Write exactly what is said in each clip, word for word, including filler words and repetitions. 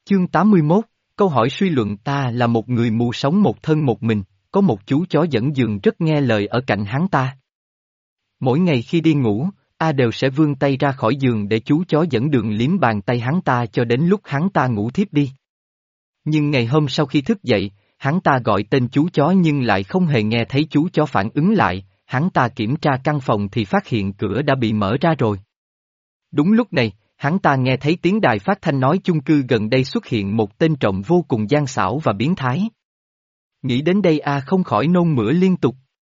Chương tám mươi mốt, câu hỏi suy luận ta là một người mù sống một thân một mình, có một chú chó dẫn giường rất nghe lời ở cạnh hắn ta. Mỗi ngày khi đi ngủ, A đều sẽ vươn tay ra khỏi giường để chú chó dẫn đường liếm bàn tay hắn ta cho đến lúc hắn ta ngủ thiếp đi. Nhưng ngày hôm sau khi thức dậy, hắn ta gọi tên chú chó nhưng lại không hề nghe thấy chú chó phản ứng lại, hắn ta kiểm tra căn phòng thì phát hiện cửa đã bị mở ra rồi. Đúng lúc này, hắn ta nghe thấy tiếng đài phát thanh nói chung cư gần đây xuất hiện một tên trộm vô cùng gian xảo và biến thái. Nghĩ đến đây A không khỏi nôn mửa liên tục.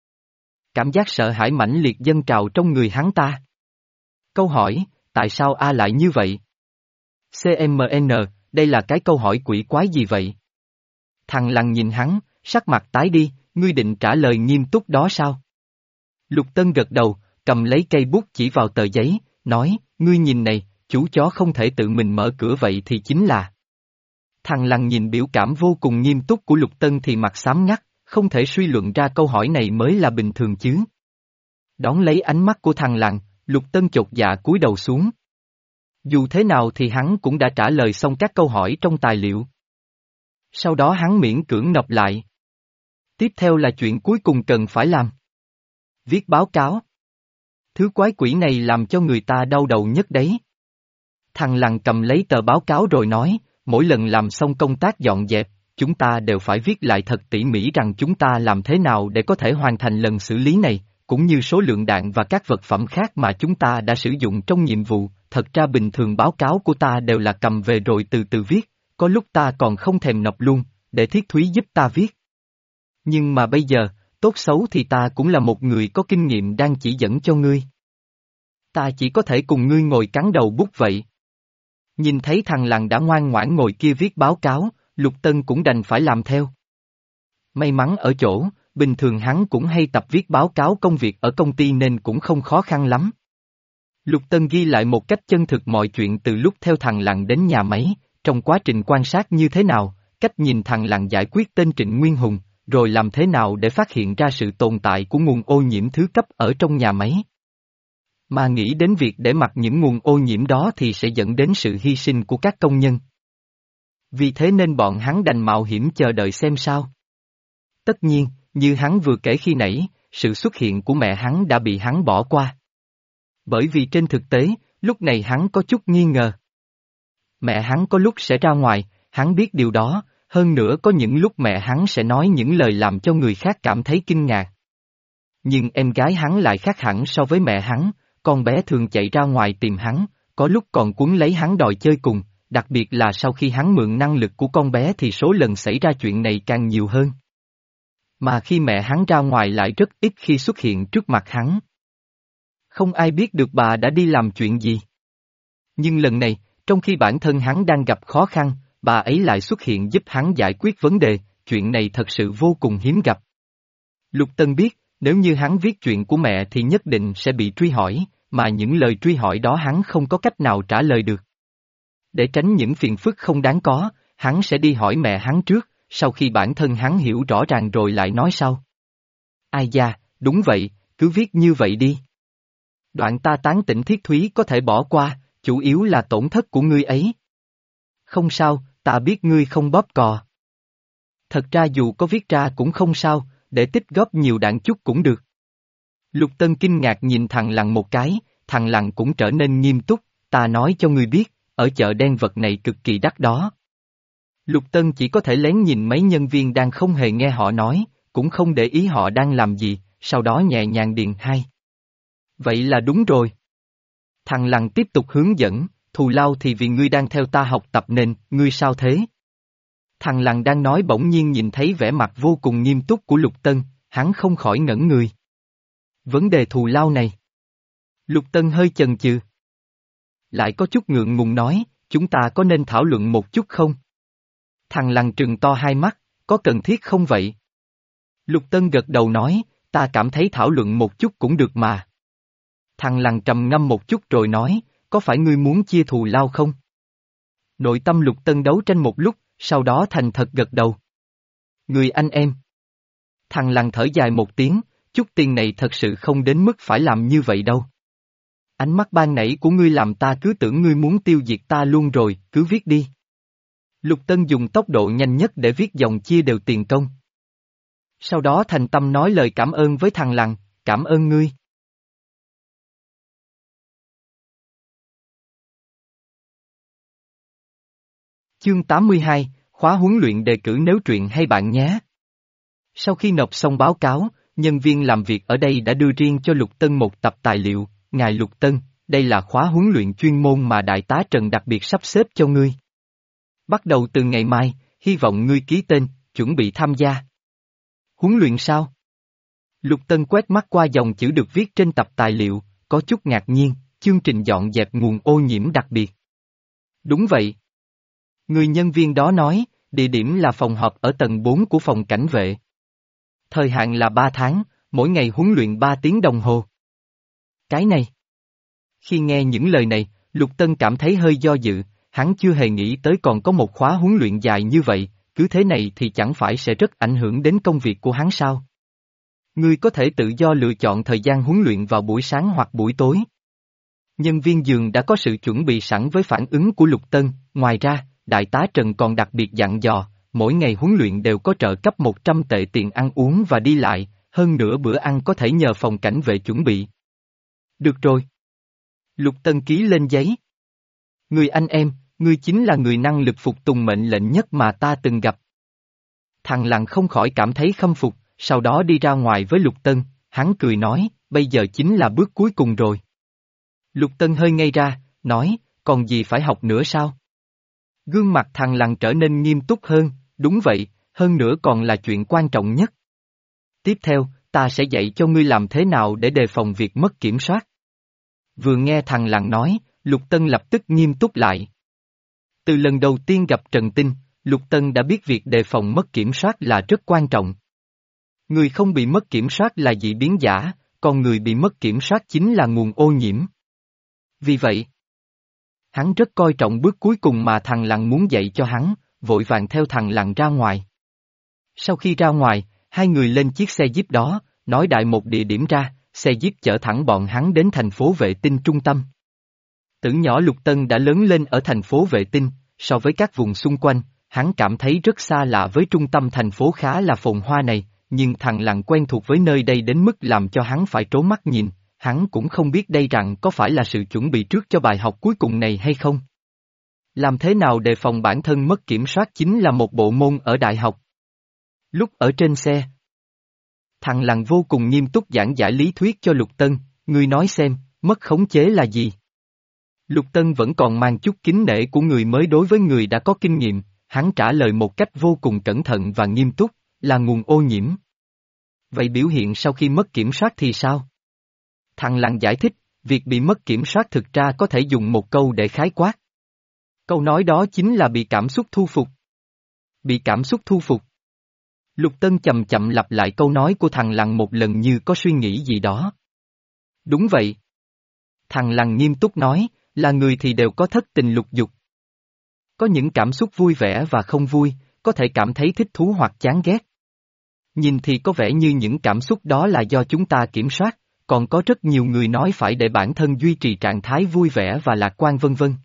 Cảm giác sợ hãi mãnh liệt dâng trào trong người hắn ta. Câu hỏi, tại sao A lại như vậy? xê em en, đây là cái câu hỏi quỷ quái gì vậy? Thằng Lằn nhìn hắn, sắc mặt tái đi, ngươi định trả lời nghiêm túc đó sao? Lục Tân gật đầu, cầm lấy cây bút chỉ vào tờ giấy, nói, ngươi nhìn này, chú chó không thể tự mình mở cửa vậy thì chính là. Thằng Lằn nhìn biểu cảm vô cùng nghiêm túc của Lục Tân thì mặt xám ngắt, không thể suy luận ra câu hỏi này mới là bình thường chứ. Đón lấy ánh mắt của thằng Lằn, Lục Tân chột dạ cúi đầu xuống. Dù thế nào thì hắn cũng đã trả lời xong các câu hỏi trong tài liệu. Sau đó hắn miễn cưỡng nộp lại. Tiếp theo là chuyện cuối cùng cần phải làm. Viết báo cáo. Thứ quái quỷ này làm cho người ta đau đầu nhất đấy. Thằng Lằn cầm lấy tờ báo cáo rồi nói, mỗi lần làm xong công tác dọn dẹp, chúng ta đều phải viết lại thật tỉ mỉ rằng chúng ta làm thế nào để có thể hoàn thành lần xử lý này, cũng như số lượng đạn và các vật phẩm khác mà chúng ta đã sử dụng trong nhiệm vụ. Thật ra bình thường báo cáo của ta đều là cầm về rồi từ từ viết, có lúc ta còn không thèm nộp luôn, để Thiết Thúy giúp ta viết. Nhưng mà bây giờ, tốt xấu thì ta cũng là một người có kinh nghiệm đang chỉ dẫn cho ngươi. Ta chỉ có thể cùng ngươi ngồi cắn đầu bút vậy. Nhìn thấy thằng Lằn đã ngoan ngoãn ngồi kia viết báo cáo, Lục Tân cũng đành phải làm theo. May mắn ở chỗ, bình thường hắn cũng hay tập viết báo cáo công việc ở công ty nên cũng không khó khăn lắm. Lục Tân ghi lại một cách chân thực mọi chuyện từ lúc theo thằng Lằn đến nhà máy, trong quá trình quan sát như thế nào, cách nhìn thằng Lằn giải quyết tên Trịnh Nguyên Hùng, rồi làm thế nào để phát hiện ra sự tồn tại của nguồn ô nhiễm thứ cấp ở trong nhà máy. Mà nghĩ đến việc để mặc những nguồn ô nhiễm đó thì sẽ dẫn đến sự hy sinh của các công nhân. Vì thế nên bọn hắn đành mạo hiểm chờ đợi xem sao. Tất nhiên, như hắn vừa kể khi nãy, sự xuất hiện của mẹ hắn đã bị hắn bỏ qua. Bởi vì trên thực tế, lúc này hắn có chút nghi ngờ. Mẹ hắn có lúc sẽ ra ngoài, hắn biết điều đó, hơn nữa có những lúc mẹ hắn sẽ nói những lời làm cho người khác cảm thấy kinh ngạc. Nhưng em gái hắn lại khác hẳn so với mẹ hắn, con bé thường chạy ra ngoài tìm hắn, có lúc còn quấn lấy hắn đòi chơi cùng, đặc biệt là sau khi hắn mượn năng lực của con bé thì số lần xảy ra chuyện này càng nhiều hơn. Mà khi mẹ hắn ra ngoài lại rất ít khi xuất hiện trước mặt hắn. Không ai biết được bà đã đi làm chuyện gì. Nhưng lần này, trong khi bản thân hắn đang gặp khó khăn, bà ấy lại xuất hiện giúp hắn giải quyết vấn đề, chuyện này thật sự vô cùng hiếm gặp. Lục Tân biết, nếu như hắn viết chuyện của mẹ thì nhất định sẽ bị truy hỏi, mà những lời truy hỏi đó hắn không có cách nào trả lời được. Để tránh những phiền phức không đáng có, hắn sẽ đi hỏi mẹ hắn trước, sau khi bản thân hắn hiểu rõ ràng rồi lại nói sau. Ai da, đúng vậy, cứ viết như vậy đi. Đoạn ta tán tỉnh Thiết Thúy có thể bỏ qua, chủ yếu là tổn thất của ngươi ấy. Không sao, ta biết ngươi không bóp cò. Thật ra dù có viết ra cũng không sao, để tích góp nhiều đạn chút cũng được. Lục Tân kinh ngạc nhìn thằng Lằn một cái, thằng Lằn cũng trở nên nghiêm túc, ta nói cho ngươi biết, ở chợ đen vật này cực kỳ đắt đó. Lục Tân chỉ có thể lén nhìn mấy nhân viên đang không hề nghe họ nói, cũng không để ý họ đang làm gì, sau đó nhẹ nhàng điền hai. Vậy là đúng rồi. Thằng Lằn tiếp tục hướng dẫn, thù lao thì vì ngươi đang theo ta học tập nên, ngươi sao thế? Thằng Lằn đang nói bỗng nhiên nhìn thấy vẻ mặt vô cùng nghiêm túc của Lục Tân, hắn không khỏi ngẩn người. Vấn đề thù lao này. Lục Tân hơi chần chừ. Lại có chút ngượng ngùng nói, chúng ta có nên thảo luận một chút không? Thằng Lằn trừng to hai mắt, có cần thiết không vậy? Lục Tân gật đầu nói, ta cảm thấy thảo luận một chút cũng được mà. Thằng Lằn trầm ngâm một chút rồi nói, có phải ngươi muốn chia thù lao không? Nội tâm Lục Tân đấu tranh một lúc, sau đó thành thật gật đầu. Người anh em. Thằng Lằn thở dài một tiếng, chút tiền này thật sự không đến mức phải làm như vậy đâu. Ánh mắt ban nãy của ngươi làm ta cứ tưởng ngươi muốn tiêu diệt ta luôn rồi, cứ viết đi. Lục Tân dùng tốc độ nhanh nhất để viết dòng chia đều tiền công. Sau đó thành tâm nói lời cảm ơn với thằng Lăng, cảm ơn ngươi. Chương tám mươi hai, khóa huấn luyện đề cử nếu truyện hay bạn nhé. Sau khi nộp xong báo cáo, nhân viên làm việc ở đây đã đưa riêng cho Lục Tân một tập tài liệu, ngài Lục Tân, đây là khóa huấn luyện chuyên môn mà Đại tá Trần đặc biệt sắp xếp cho ngươi. Bắt đầu từ ngày mai, hy vọng ngươi ký tên, chuẩn bị tham gia. Huấn luyện sao? Lục Tân quét mắt qua dòng chữ được viết trên tập tài liệu, có chút ngạc nhiên, chương trình dọn dẹp nguồn ô nhiễm đặc biệt. Đúng vậy. Người nhân viên đó nói, địa điểm là phòng họp ở tầng bốn của phòng cảnh vệ. Thời hạn là ba tháng, mỗi ngày huấn luyện ba tiếng đồng hồ. Cái này. Khi nghe những lời này, Lục Tân cảm thấy hơi do dự, hắn chưa hề nghĩ tới còn có một khóa huấn luyện dài như vậy, cứ thế này thì chẳng phải sẽ rất ảnh hưởng đến công việc của hắn sao? Ngươi có thể tự do lựa chọn thời gian huấn luyện vào buổi sáng hoặc buổi tối. Nhân viên giường đã có sự chuẩn bị sẵn với phản ứng của Lục Tân, ngoài ra, Đại tá Trần còn đặc biệt dặn dò, mỗi ngày huấn luyện đều có trợ cấp một trăm tệ tiền ăn uống và đi lại, hơn nữa bữa ăn có thể nhờ phòng cảnh vệ chuẩn bị. Được rồi. Lục Tân ký lên giấy. Người anh em, ngươi chính là người năng lực phục tùng mệnh lệnh nhất mà ta từng gặp. Thằng Lăng không khỏi cảm thấy khâm phục, sau đó đi ra ngoài với Lục Tân, hắn cười nói, bây giờ chính là bước cuối cùng rồi. Lục Tân hơi ngây ra, nói, còn gì phải học nữa sao? Gương mặt thằng Lăng trở nên nghiêm túc hơn, đúng vậy, hơn nữa còn là chuyện quan trọng nhất. Tiếp theo, ta sẽ dạy cho ngươi làm thế nào để đề phòng việc mất kiểm soát. Vừa nghe thằng Lăng nói, Lục Tân lập tức nghiêm túc lại. Từ lần đầu tiên gặp Trần Tinh, Lục Tân đã biết việc đề phòng mất kiểm soát là rất quan trọng. Người không bị mất kiểm soát là dị biến giả, còn người bị mất kiểm soát chính là nguồn ô nhiễm. Vì vậy, hắn rất coi trọng bước cuối cùng mà thằng Lăng muốn dạy cho hắn, vội vàng theo thằng Lăng ra ngoài. Sau khi ra ngoài, hai người lên chiếc xe jeep đó, nói đại một địa điểm ra, xe jeep chở thẳng bọn hắn đến thành phố vệ tinh trung tâm. Từ nhỏ Lục Tân đã lớn lên ở thành phố vệ tinh, so với các vùng xung quanh, hắn cảm thấy rất xa lạ với trung tâm thành phố khá là phồn hoa này, nhưng thằng Lăng quen thuộc với nơi đây đến mức làm cho hắn phải trố mắt nhìn, hắn cũng không biết đây rằng có phải là sự chuẩn bị trước cho bài học cuối cùng này hay không. Làm thế nào đề phòng bản thân mất kiểm soát chính là một bộ môn ở đại học. Lúc ở trên xe, thằng Lăng vô cùng nghiêm túc giảng giải lý thuyết cho Lục Tân, ngươi nói xem, mất khống chế là gì? Lục Tân vẫn còn mang chút kính nể của người mới đối với người đã có kinh nghiệm, hắn trả lời một cách vô cùng cẩn thận và nghiêm túc, là nguồn ô nhiễm. Vậy biểu hiện sau khi mất kiểm soát thì sao? Thằng Lăng giải thích, việc bị mất kiểm soát thực ra có thể dùng một câu để khái quát. Câu nói đó chính là bị cảm xúc thu phục. Bị cảm xúc thu phục. Lục Tân chậm chậm lặp lại câu nói của thằng Lăng một lần như có suy nghĩ gì đó. Đúng vậy. Thằng Lăng nghiêm túc nói, là người thì đều có thất tình lục dục. Có những cảm xúc vui vẻ và không vui, có thể cảm thấy thích thú hoặc chán ghét. Nhìn thì có vẻ như những cảm xúc đó là do chúng ta kiểm soát, còn có rất nhiều người nói phải để bản thân duy trì trạng thái vui vẻ và lạc quan vân vân.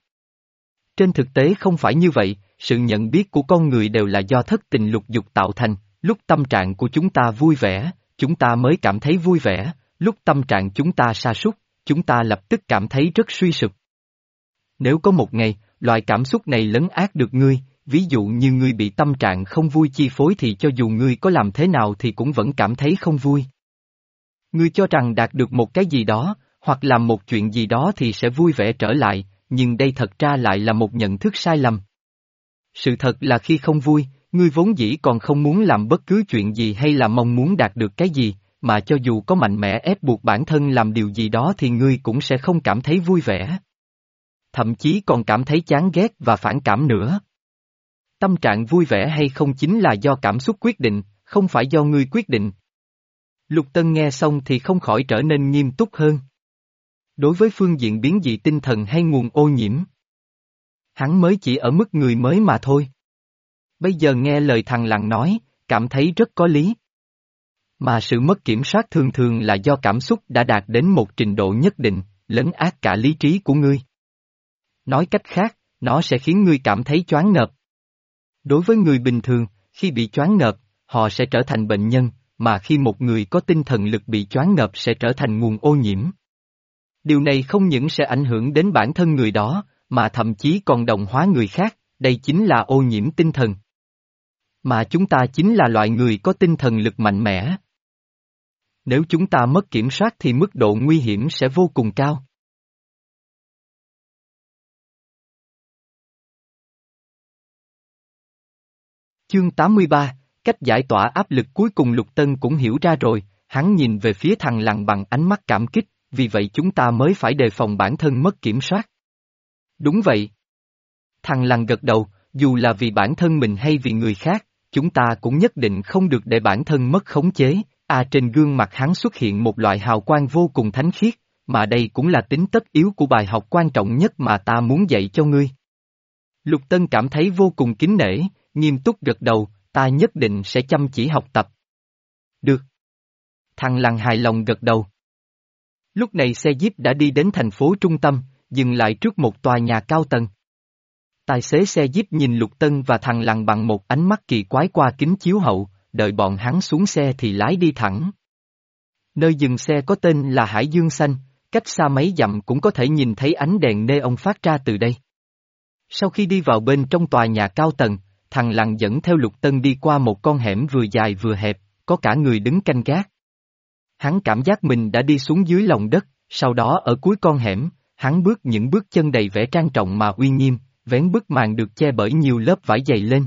Trên thực tế không phải như vậy, sự nhận biết của con người đều là do thất tình lục dục tạo thành, lúc tâm trạng của chúng ta vui vẻ, chúng ta mới cảm thấy vui vẻ, lúc tâm trạng chúng ta sa sút, chúng ta lập tức cảm thấy rất suy sụp. Nếu có một ngày, loại cảm xúc này lấn át được ngươi, ví dụ như ngươi bị tâm trạng không vui chi phối thì cho dù ngươi có làm thế nào thì cũng vẫn cảm thấy không vui. Ngươi cho rằng đạt được một cái gì đó, hoặc làm một chuyện gì đó thì sẽ vui vẻ trở lại, nhưng đây thật ra lại là một nhận thức sai lầm. Sự thật là khi không vui, ngươi vốn dĩ còn không muốn làm bất cứ chuyện gì hay là mong muốn đạt được cái gì, mà cho dù có mạnh mẽ ép buộc bản thân làm điều gì đó thì ngươi cũng sẽ không cảm thấy vui vẻ. Thậm chí còn cảm thấy chán ghét và phản cảm nữa. Tâm trạng vui vẻ hay không chính là do cảm xúc quyết định, không phải do ngươi quyết định. Lục Tân nghe xong thì không khỏi trở nên nghiêm túc hơn. Đối với phương diện biến dị tinh thần hay nguồn ô nhiễm, hắn mới chỉ ở mức người mới mà thôi. Bây giờ nghe lời thằng Lăng nói, cảm thấy rất có lý. Mà sự mất kiểm soát thường thường là do cảm xúc đã đạt đến một trình độ nhất định, lấn át cả lý trí của ngươi. Nói cách khác, nó sẽ khiến ngươi cảm thấy choáng ngợp. Đối với người bình thường, khi bị choáng ngợp, họ sẽ trở thành bệnh nhân, mà khi một người có tinh thần lực bị choáng ngợp sẽ trở thành nguồn ô nhiễm. Điều này không những sẽ ảnh hưởng đến bản thân người đó, mà thậm chí còn đồng hóa người khác, đây chính là ô nhiễm tinh thần. Mà chúng ta chính là loại người có tinh thần lực mạnh mẽ. Nếu chúng ta mất kiểm soát thì mức độ nguy hiểm sẽ vô cùng cao. Chương tám mươi ba, cách giải tỏa áp lực cuối cùng Lục Tân cũng hiểu ra rồi, hắn nhìn về phía thằng Lằn bằng ánh mắt cảm kích, vì vậy chúng ta mới phải đề phòng bản thân mất kiểm soát. Đúng vậy. Thằng Lằn gật đầu, dù là vì bản thân mình hay vì người khác, chúng ta cũng nhất định không được để bản thân mất khống chế. À, trên gương mặt hắn xuất hiện một loại hào quang vô cùng thánh khiết, mà đây cũng là tính tất yếu của bài học quan trọng nhất mà ta muốn dạy cho ngươi. Lục Tân cảm thấy vô cùng kính nể, nghiêm túc gật đầu, ta nhất định sẽ chăm chỉ học tập. Được. Thằng Lằn hài lòng gật đầu. Lúc này xe jeep đã đi đến thành phố trung tâm, dừng lại trước một tòa nhà cao tầng. Tài xế xe jeep nhìn Lục Tân và thằng Lằn bằng một ánh mắt kỳ quái qua kính chiếu hậu, đợi bọn hắn xuống xe thì lái đi thẳng. Nơi dừng xe có tên là Hải Dương Xanh, cách xa mấy dặm cũng có thể nhìn thấy ánh đèn neon phát ra từ đây. Sau khi đi vào bên trong tòa nhà cao tầng, thằng Lằn dẫn theo Lục Tân đi qua một con hẻm vừa dài vừa hẹp, có cả người đứng canh gác. Hắn cảm giác mình đã đi xuống dưới lòng đất, sau đó ở cuối con hẻm, hắn bước những bước chân đầy vẻ trang trọng mà uy nghiêm, vén bức màn được che bởi nhiều lớp vải dày lên.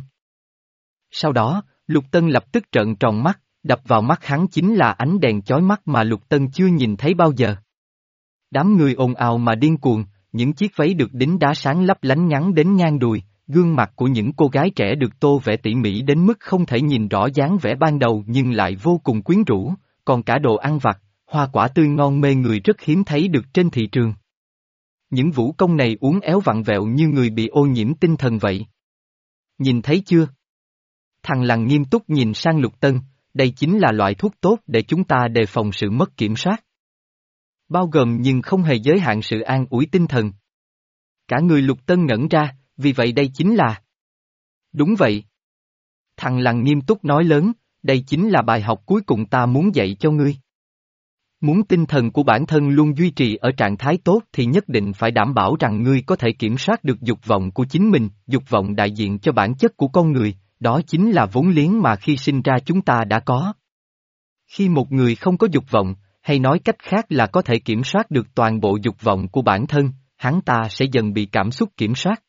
Sau đó, Lục Tân lập tức trợn tròn mắt, đập vào mắt hắn chính là ánh đèn chói mắt mà Lục Tân chưa nhìn thấy bao giờ. Đám người ồn ào mà điên cuồng, những chiếc váy được đính đá sáng lấp lánh ngắn đến ngang đùi, gương mặt của những cô gái trẻ được tô vẽ tỉ mỉ đến mức không thể nhìn rõ dáng vẻ ban đầu nhưng lại vô cùng quyến rũ, còn cả đồ ăn vặt, hoa quả tươi ngon mê người rất hiếm thấy được trên thị trường. Những vũ công này uốn éo vặn vẹo như người bị ô nhiễm tinh thần vậy. Nhìn thấy chưa? Thằng Lằn nghiêm túc nhìn sang Lục Tân, đây chính là loại thuốc tốt để chúng ta đề phòng sự mất kiểm soát. Bao gồm nhưng không hề giới hạn sự an ủi tinh thần. Cả người Lục Tân ngẩn ra, vì vậy đây chính là... Đúng vậy. Thằng Lằn nghiêm túc nói lớn, đây chính là bài học cuối cùng ta muốn dạy cho ngươi. Muốn tinh thần của bản thân luôn duy trì ở trạng thái tốt thì nhất định phải đảm bảo rằng ngươi có thể kiểm soát được dục vọng của chính mình, dục vọng đại diện cho bản chất của con người, đó chính là vốn liếng mà khi sinh ra chúng ta đã có. Khi một người không có dục vọng, hay nói cách khác là có thể kiểm soát được toàn bộ dục vọng của bản thân, hắn ta sẽ dần bị cảm xúc kiểm soát.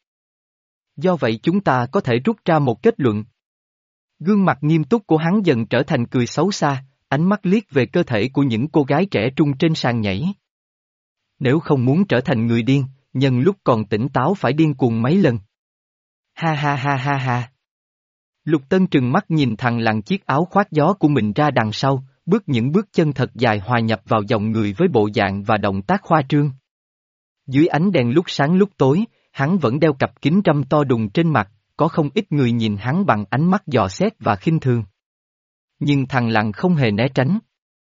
Do vậy chúng ta có thể rút ra một kết luận. Gương mặt nghiêm túc của hắn dần trở thành cười xấu xa, ánh mắt liếc về cơ thể của những cô gái trẻ trung trên sàn nhảy. Nếu không muốn trở thành người điên, nhân lúc còn tỉnh táo phải điên cuồng mấy lần. Ha ha ha ha ha. Lục Tân trừng mắt nhìn thằng Lằn chiếc áo khoác gió của mình ra đằng sau, bước những bước chân thật dài hòa nhập vào dòng người với bộ dạng và động tác khoa trương. Dưới ánh đèn lúc sáng lúc tối, hắn vẫn đeo cặp kính râm to đùng trên mặt, có không ít người nhìn hắn bằng ánh mắt dò xét và khinh thường. Nhưng thằng Lằn không hề né tránh.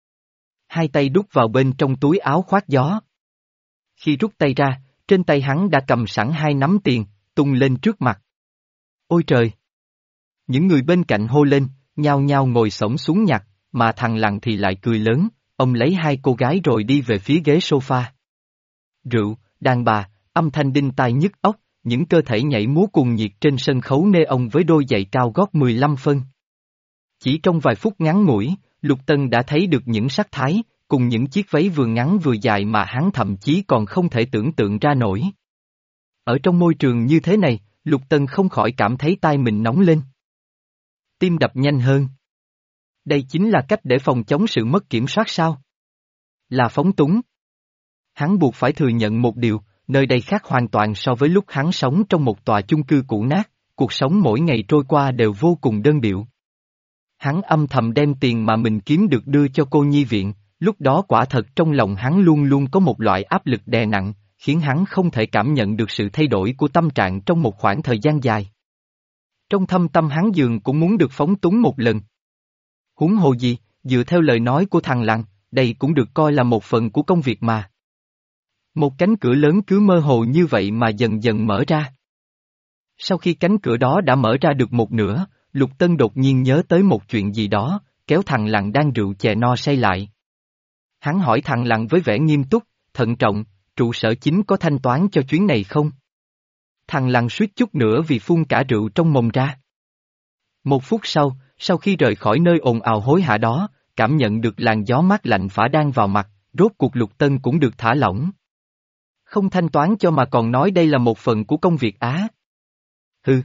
Hai tay đút vào bên trong túi áo khoác gió. Khi rút tay ra, trên tay hắn đã cầm sẵn hai nắm tiền, tung lên trước mặt. Ôi trời! Những người bên cạnh hô lên, nhao nhao ngồi xổm xuống nhặt, mà thằng Lằn thì lại cười lớn, ông lấy hai cô gái rồi đi về phía ghế sofa. Rượu, đàn bà, âm thanh đinh tai nhức óc, những cơ thể nhảy múa cuồng nhiệt trên sân khấu neon với đôi giày cao gót mười lăm phân. Chỉ trong vài phút ngắn ngủi, Lục Tân đã thấy được những sắc thái, cùng những chiếc váy vừa ngắn vừa dài mà hắn thậm chí còn không thể tưởng tượng ra nổi. Ở trong môi trường như thế này, Lục Tân không khỏi cảm thấy tai mình nóng lên. Tim đập nhanh hơn. Đây chính là cách để phòng chống sự mất kiểm soát sao? Là phóng túng. Hắn buộc phải thừa nhận một điều, nơi đây khác hoàn toàn so với lúc hắn sống trong một tòa chung cư cũ nát, cuộc sống mỗi ngày trôi qua đều vô cùng đơn điệu. Hắn âm thầm đem tiền mà mình kiếm được đưa cho cô nhi viện, lúc đó quả thật trong lòng hắn luôn luôn có một loại áp lực đè nặng, khiến hắn không thể cảm nhận được sự thay đổi của tâm trạng trong một khoảng thời gian dài. Trong thâm tâm hắn dường cũng muốn được phóng túng một lần. Huống hồ gì, dựa theo lời nói của thằng Lằn, đây cũng được coi là một phần của công việc mà. Một cánh cửa lớn cứ mơ hồ như vậy mà dần dần mở ra. Sau khi cánh cửa đó đã mở ra được một nửa, Lục Tân đột nhiên nhớ tới một chuyện gì đó, kéo thằng Lặng đang rượu chè no say lại. Hắn hỏi thằng Lặng với vẻ nghiêm túc, thận trọng, trụ sở chính có thanh toán cho chuyến này không? Thằng Lặng suýt chút nữa vì phun cả rượu trong mồm ra. Một phút sau, sau khi rời khỏi nơi ồn ào hối hả đó, cảm nhận được làn gió mát lạnh phả đang vào mặt, rốt cuộc Lục Tân cũng được thả lỏng. Không thanh toán cho mà còn nói đây là một phần của công việc á. Hừ.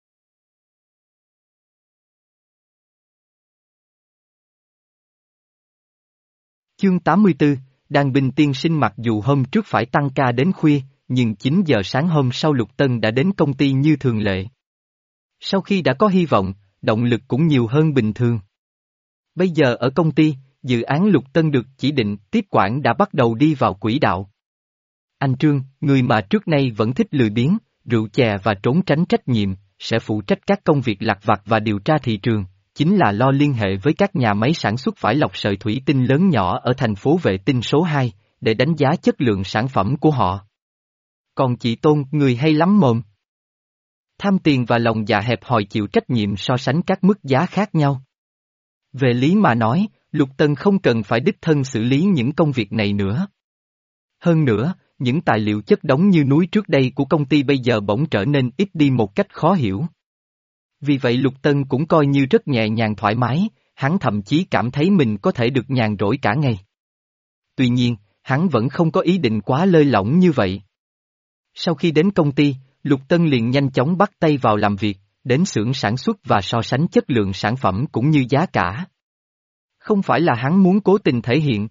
Chương tám mươi tư, Đàn Bình Tiên Sinh mặc dù hôm trước phải tăng ca đến khuya, nhưng chín giờ sáng hôm sau Lục Tân đã đến công ty như thường lệ. Sau khi đã có hy vọng, động lực cũng nhiều hơn bình thường. Bây giờ ở công ty, dự án Lục Tân được chỉ định tiếp quản đã bắt đầu đi vào quỹ đạo. Anh Trương, người mà trước nay vẫn thích lười biếng, rượu chè và trốn tránh trách nhiệm, sẽ phụ trách các công việc lặt vặt và điều tra thị trường, chính là lo liên hệ với các nhà máy sản xuất vải lọc sợi thủy tinh lớn nhỏ ở thành phố Vệ Tinh số hai, để đánh giá chất lượng sản phẩm của họ. Còn chị Tôn, người hay lắm mồm. Tham tiền và lòng dạ hẹp hòi chịu trách nhiệm so sánh các mức giá khác nhau. Về lý mà nói, Lục Tân không cần phải đích thân xử lý những công việc này nữa. Hơn nữa, những tài liệu chất đống như núi trước đây của công ty bây giờ bỗng trở nên ít đi một cách khó hiểu. Vì vậy Lục Tân cũng coi như rất nhẹ nhàng thoải mái, hắn thậm chí cảm thấy mình có thể được nhàn rỗi cả ngày. Tuy nhiên, hắn vẫn không có ý định quá lơi lỏng như vậy. Sau khi đến công ty, Lục Tân liền nhanh chóng bắt tay vào làm việc, đến xưởng sản xuất và so sánh chất lượng sản phẩm cũng như giá cả. Không phải là hắn muốn cố tình thể hiện,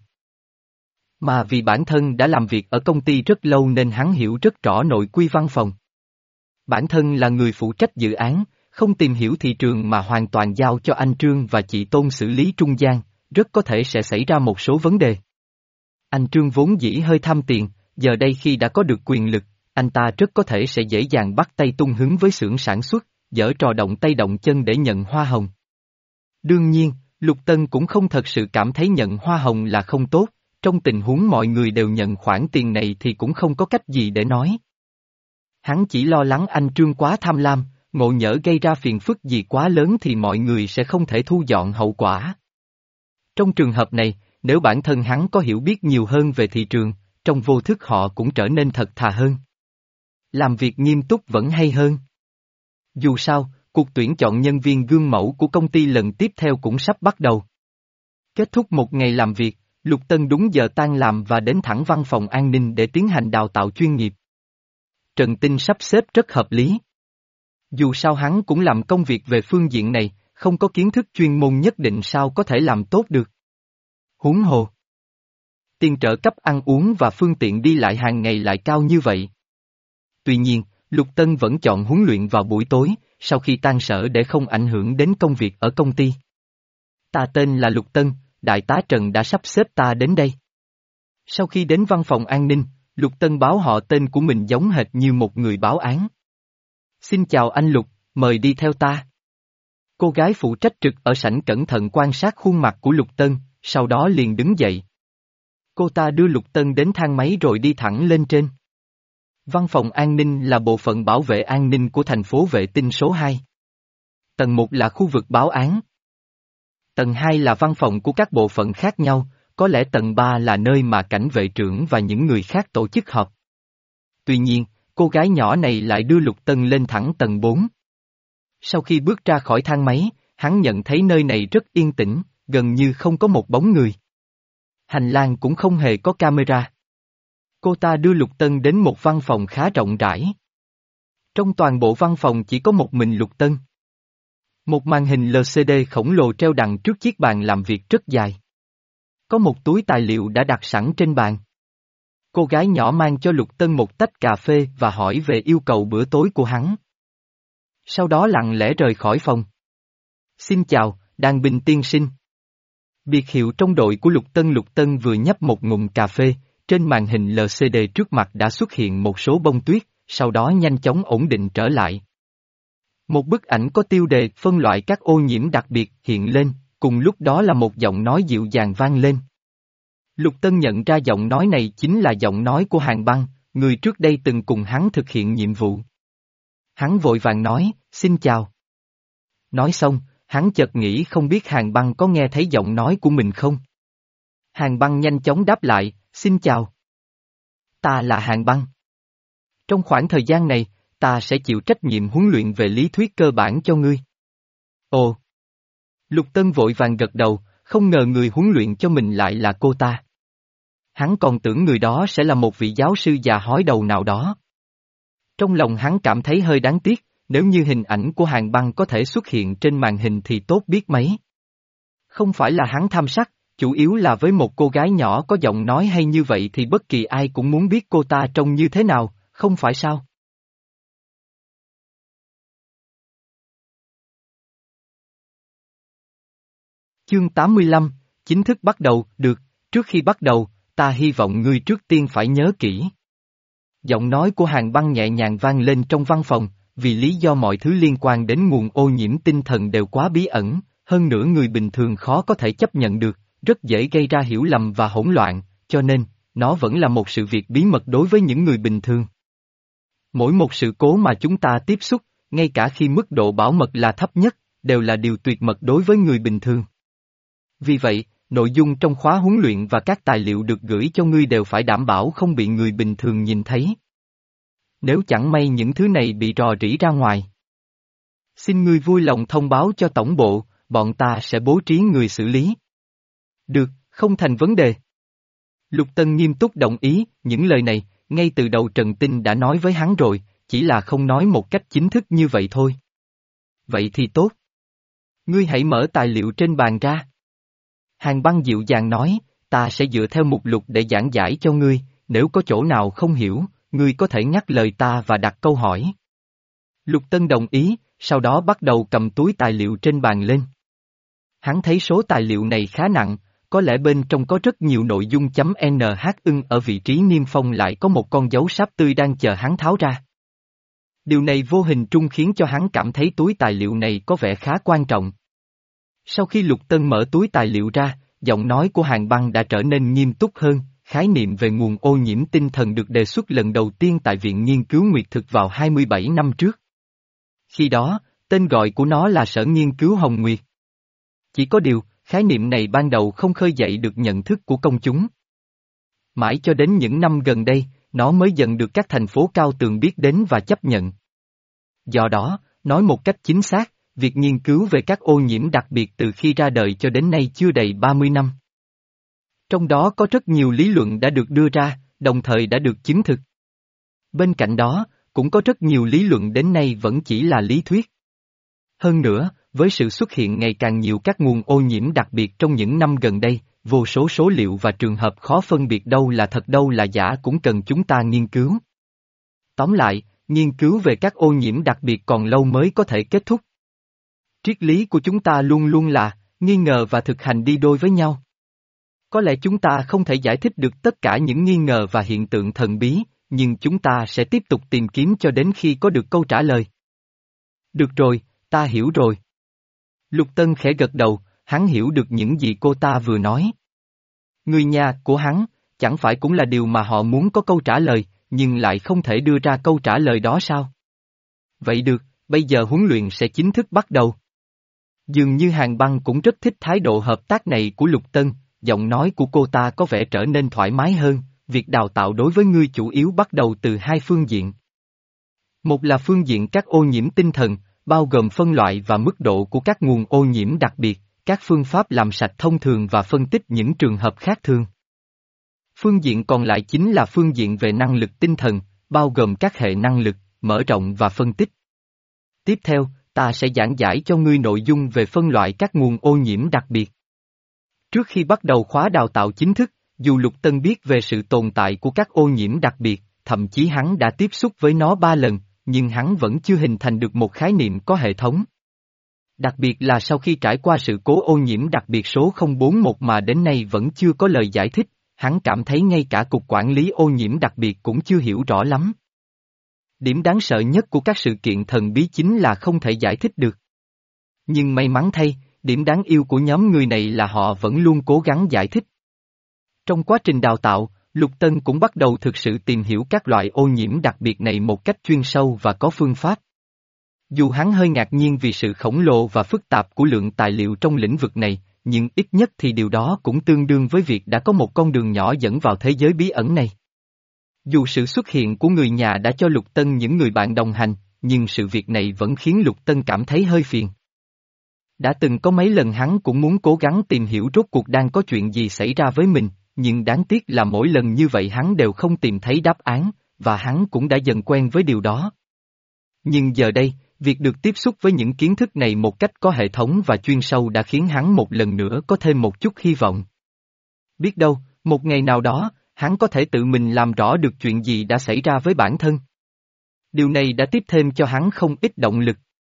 mà vì bản thân đã làm việc ở công ty rất lâu nên hắn hiểu rất rõ nội quy văn phòng. Bản thân là người phụ trách dự án, không tìm hiểu thị trường mà hoàn toàn giao cho anh Trương và chị Tôn xử lý trung gian, rất có thể sẽ xảy ra một số vấn đề. Anh Trương vốn dĩ hơi tham tiền, giờ đây khi đã có được quyền lực, anh ta rất có thể sẽ dễ dàng bắt tay tung hứng với xưởng sản xuất, giở trò động tay động chân để nhận hoa hồng. Đương nhiên, Lục Tân cũng không thật sự cảm thấy nhận hoa hồng là không tốt, trong tình huống mọi người đều nhận khoản tiền này thì cũng không có cách gì để nói. Hắn chỉ lo lắng anh Trương quá tham lam, ngộ nhỡ gây ra phiền phức gì quá lớn thì mọi người sẽ không thể thu dọn hậu quả. Trong trường hợp này, nếu bản thân hắn có hiểu biết nhiều hơn về thị trường, trong vô thức họ cũng trở nên thật thà hơn. Làm việc nghiêm túc vẫn hay hơn. Dù sao, cuộc tuyển chọn nhân viên gương mẫu của công ty lần tiếp theo cũng sắp bắt đầu. Kết thúc một ngày làm việc, Lục Tân đúng giờ tan làm và đến thẳng văn phòng an ninh để tiến hành đào tạo chuyên nghiệp. Trần Tinh sắp xếp rất hợp lý. Dù sao hắn cũng làm công việc về phương diện này, không có kiến thức chuyên môn nhất định sao có thể làm tốt được. Huống hồ. Tiền trợ cấp ăn uống và phương tiện đi lại hàng ngày lại cao như vậy. Tuy nhiên, Lục Tân vẫn chọn huấn luyện vào buổi tối, sau khi tan sở để không ảnh hưởng đến công việc ở công ty. Ta tên là Lục Tân, Đại tá Trần đã sắp xếp ta đến đây. Sau khi đến văn phòng an ninh, Lục Tân báo họ tên của mình giống hệt như một người báo án. Xin chào anh Lục, mời đi theo ta. Cô gái phụ trách trực ở sảnh cẩn thận quan sát khuôn mặt của Lục Tân, sau đó liền đứng dậy. Cô ta đưa Lục Tân đến thang máy rồi đi thẳng lên trên. Văn phòng an ninh là bộ phận bảo vệ an ninh của thành phố Vệ Tinh số hai. Tầng một là khu vực báo án. Tầng hai là văn phòng của các bộ phận khác nhau, có lẽ tầng ba là nơi mà cảnh vệ trưởng và những người khác tổ chức họp. Tuy nhiên, cô gái nhỏ này lại đưa Lục Tân lên thẳng tầng bốn. Sau khi bước ra khỏi thang máy, hắn nhận thấy nơi này rất yên tĩnh, gần như không có một bóng người. Hành lang cũng không hề có camera. Cô ta đưa Lục Tân đến một văn phòng khá rộng rãi. Trong toàn bộ văn phòng chỉ có một mình Lục Tân. Một màn hình lờ xê đê khổng lồ treo đằng trước chiếc bàn làm việc rất dài. Có một túi tài liệu đã đặt sẵn trên bàn. Cô gái nhỏ mang cho Lục Tân một tách cà phê và hỏi về yêu cầu bữa tối của hắn. Sau đó lặng lẽ rời khỏi phòng. Xin chào, Đàn Bình tiên sinh. Biệt hiệu trong đội của Lục Tân. Lục Tân vừa nhấp một ngụm cà phê, trên màn hình lờ xê đê trước mặt đã xuất hiện một số bông tuyết, sau đó nhanh chóng ổn định trở lại. Một bức ảnh có tiêu đề phân loại các ô nhiễm đặc biệt hiện lên, cùng lúc đó là một giọng nói dịu dàng vang lên. Lục Tân nhận ra giọng nói này chính là giọng nói của Hàn Băng, người trước đây từng cùng hắn thực hiện nhiệm vụ. Hắn vội vàng nói, xin chào. Nói xong, hắn chợt nghĩ không biết Hàn Băng có nghe thấy giọng nói của mình không. Hàn Băng nhanh chóng đáp lại, xin chào. Ta là Hàn Băng. Trong khoảng thời gian này, ta sẽ chịu trách nhiệm huấn luyện về lý thuyết cơ bản cho ngươi. Ồ! Lục Tân vội vàng gật đầu, không ngờ người huấn luyện cho mình lại là cô ta. Hắn còn tưởng người đó sẽ là một vị giáo sư già hói đầu nào đó. Trong lòng hắn cảm thấy hơi đáng tiếc, nếu như hình ảnh của Hàn Băng có thể xuất hiện trên màn hình thì tốt biết mấy. Không phải là hắn tham sắc, chủ yếu là với một cô gái nhỏ có giọng nói hay như vậy thì bất kỳ ai cũng muốn biết cô ta trông như thế nào, không phải sao? Chương tám mươi lăm, chính thức bắt đầu, được, trước khi bắt đầu, ta hy vọng ngươi trước tiên phải nhớ kỹ. Giọng nói của Hàn Băng nhẹ nhàng vang lên trong văn phòng, vì lý do mọi thứ liên quan đến nguồn ô nhiễm tinh thần đều quá bí ẩn, hơn nữa người bình thường khó có thể chấp nhận được, rất dễ gây ra hiểu lầm và hỗn loạn, cho nên, nó vẫn là một sự việc bí mật đối với những người bình thường. Mỗi một sự cố mà chúng ta tiếp xúc, ngay cả khi mức độ bảo mật là thấp nhất, đều là điều tuyệt mật đối với người bình thường. Vì vậy, nội dung trong khóa huấn luyện và các tài liệu được gửi cho ngươi đều phải đảm bảo không bị người bình thường nhìn thấy. Nếu chẳng may những thứ này bị rò rỉ ra ngoài, xin ngươi vui lòng thông báo cho tổng bộ, bọn ta sẽ bố trí người xử lý. Được, không thành vấn đề. Lục Tân nghiêm túc đồng ý, những lời này, ngay từ đầu Trần Tinh đã nói với hắn rồi, chỉ là không nói một cách chính thức như vậy thôi. Vậy thì tốt. Ngươi hãy mở tài liệu trên bàn ra. Hàn Băng dịu dàng nói, ta sẽ dựa theo mục lục để giảng giải cho ngươi, nếu có chỗ nào không hiểu, ngươi có thể nhắc lời ta và đặt câu hỏi. Lục Tân đồng ý, sau đó bắt đầu cầm túi tài liệu trên bàn lên. Hắn thấy số tài liệu này khá nặng, có lẽ bên trong có rất nhiều nội dung chấm N H ưng ở vị trí niêm phong lại có một con dấu sáp tươi đang chờ hắn tháo ra. Điều này vô hình trung khiến cho hắn cảm thấy túi tài liệu này có vẻ khá quan trọng. Sau khi Lục Tân mở túi tài liệu ra, giọng nói của Hàn Băng đã trở nên nghiêm túc hơn, khái niệm về nguồn ô nhiễm tinh thần được đề xuất lần đầu tiên tại Viện Nghiên cứu Nguyệt Thực vào hai mươi bảy năm trước. Khi đó, tên gọi của nó là Sở Nghiên cứu Hồng Nguyệt. Chỉ có điều, khái niệm này ban đầu không khơi dậy được nhận thức của công chúng. Mãi cho đến những năm gần đây, nó mới dần được các thành phố cao tường biết đến và chấp nhận. Do đó, nói một cách chính xác, việc nghiên cứu về các ô nhiễm đặc biệt từ khi ra đời cho đến nay chưa đầy ba mươi năm. Trong đó có rất nhiều lý luận đã được đưa ra, đồng thời đã được chứng thực. Bên cạnh đó, cũng có rất nhiều lý luận đến nay vẫn chỉ là lý thuyết. Hơn nữa, với sự xuất hiện ngày càng nhiều các nguồn ô nhiễm đặc biệt trong những năm gần đây, vô số số liệu và trường hợp khó phân biệt đâu là thật đâu là giả cũng cần chúng ta nghiên cứu. Tóm lại, nghiên cứu về các ô nhiễm đặc biệt còn lâu mới có thể kết thúc. Triết lý của chúng ta luôn luôn là, nghi ngờ và thực hành đi đôi với nhau. Có lẽ chúng ta không thể giải thích được tất cả những nghi ngờ và hiện tượng thần bí, nhưng chúng ta sẽ tiếp tục tìm kiếm cho đến khi có được câu trả lời. Được rồi, ta hiểu rồi. Lục Tân khẽ gật đầu, hắn hiểu được những gì cô ta vừa nói. Người nhà của hắn, chẳng phải cũng là điều mà họ muốn có câu trả lời, nhưng lại không thể đưa ra câu trả lời đó sao? Vậy được, bây giờ huấn luyện sẽ chính thức bắt đầu. Dường như Hàn Băng cũng rất thích thái độ hợp tác này của Lục Tân, giọng nói của cô ta có vẻ trở nên thoải mái hơn, việc đào tạo đối với ngươi chủ yếu bắt đầu từ hai phương diện. Một là phương diện các ô nhiễm tinh thần, bao gồm phân loại và mức độ của các nguồn ô nhiễm đặc biệt, các phương pháp làm sạch thông thường và phân tích những trường hợp khác thường. Phương diện còn lại chính là phương diện về năng lực tinh thần, bao gồm các hệ năng lực, mở rộng và phân tích. Tiếp theo, ta sẽ giảng giải cho ngươi nội dung về phân loại các nguồn ô nhiễm đặc biệt. Trước khi bắt đầu khóa đào tạo chính thức, dù Lục Tân biết về sự tồn tại của các ô nhiễm đặc biệt, thậm chí hắn đã tiếp xúc với nó ba lần, nhưng hắn vẫn chưa hình thành được một khái niệm có hệ thống. Đặc biệt là sau khi trải qua sự cố ô nhiễm đặc biệt số không bốn một mà đến nay vẫn chưa có lời giải thích, hắn cảm thấy ngay cả Cục Quản lý ô nhiễm đặc biệt cũng chưa hiểu rõ lắm. Điểm đáng sợ nhất của các sự kiện thần bí chính là không thể giải thích được. Nhưng may mắn thay, điểm đáng yêu của nhóm người này là họ vẫn luôn cố gắng giải thích. Trong quá trình đào tạo, Lục Tân cũng bắt đầu thực sự tìm hiểu các loại ô nhiễm đặc biệt này một cách chuyên sâu và có phương pháp. Dù hắn hơi ngạc nhiên vì sự khổng lồ và phức tạp của lượng tài liệu trong lĩnh vực này, nhưng ít nhất thì điều đó cũng tương đương với việc đã có một con đường nhỏ dẫn vào thế giới bí ẩn này. Dù sự xuất hiện của người nhà đã cho Lục Tân những người bạn đồng hành, nhưng sự việc này vẫn khiến Lục Tân cảm thấy hơi phiền. Đã từng có mấy lần hắn cũng muốn cố gắng tìm hiểu rốt cuộc đang có chuyện gì xảy ra với mình, nhưng đáng tiếc là mỗi lần như vậy hắn đều không tìm thấy đáp án, và hắn cũng đã dần quen với điều đó. Nhưng giờ đây, việc được tiếp xúc với những kiến thức này một cách có hệ thống và chuyên sâu đã khiến hắn một lần nữa có thêm một chút hy vọng. Biết đâu, một ngày nào đó, hắn có thể tự mình làm rõ được chuyện gì đã xảy ra với bản thân. Điều này đã tiếp thêm cho hắn không ít động lực.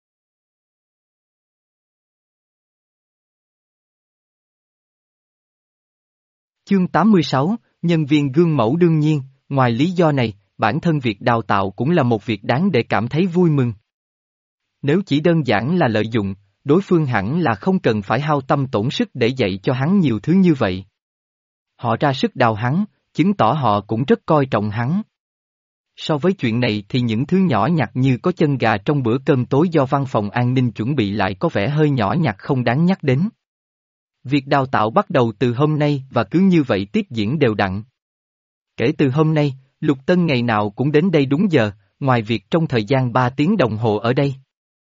Chương tám mươi sáu, Nhân viên gương mẫu đương nhiên, ngoài lý do này, bản thân việc đào tạo cũng là một việc đáng để cảm thấy vui mừng. Nếu chỉ đơn giản là lợi dụng, đối phương hẳn là không cần phải hao tâm tổn sức để dạy cho hắn nhiều thứ như vậy. Họ ra sức đào hắn, chứng tỏ họ cũng rất coi trọng hắn. So với chuyện này thì những thứ nhỏ nhặt như có chân gà trong bữa cơm tối do văn phòng an ninh chuẩn bị lại có vẻ hơi nhỏ nhặt không đáng nhắc đến. Việc đào tạo bắt đầu từ hôm nay và cứ như vậy tiếp diễn đều đặn. Kể từ hôm nay, Lục Tân ngày nào cũng đến đây đúng giờ, ngoài việc trong thời gian ba tiếng đồng hồ ở đây.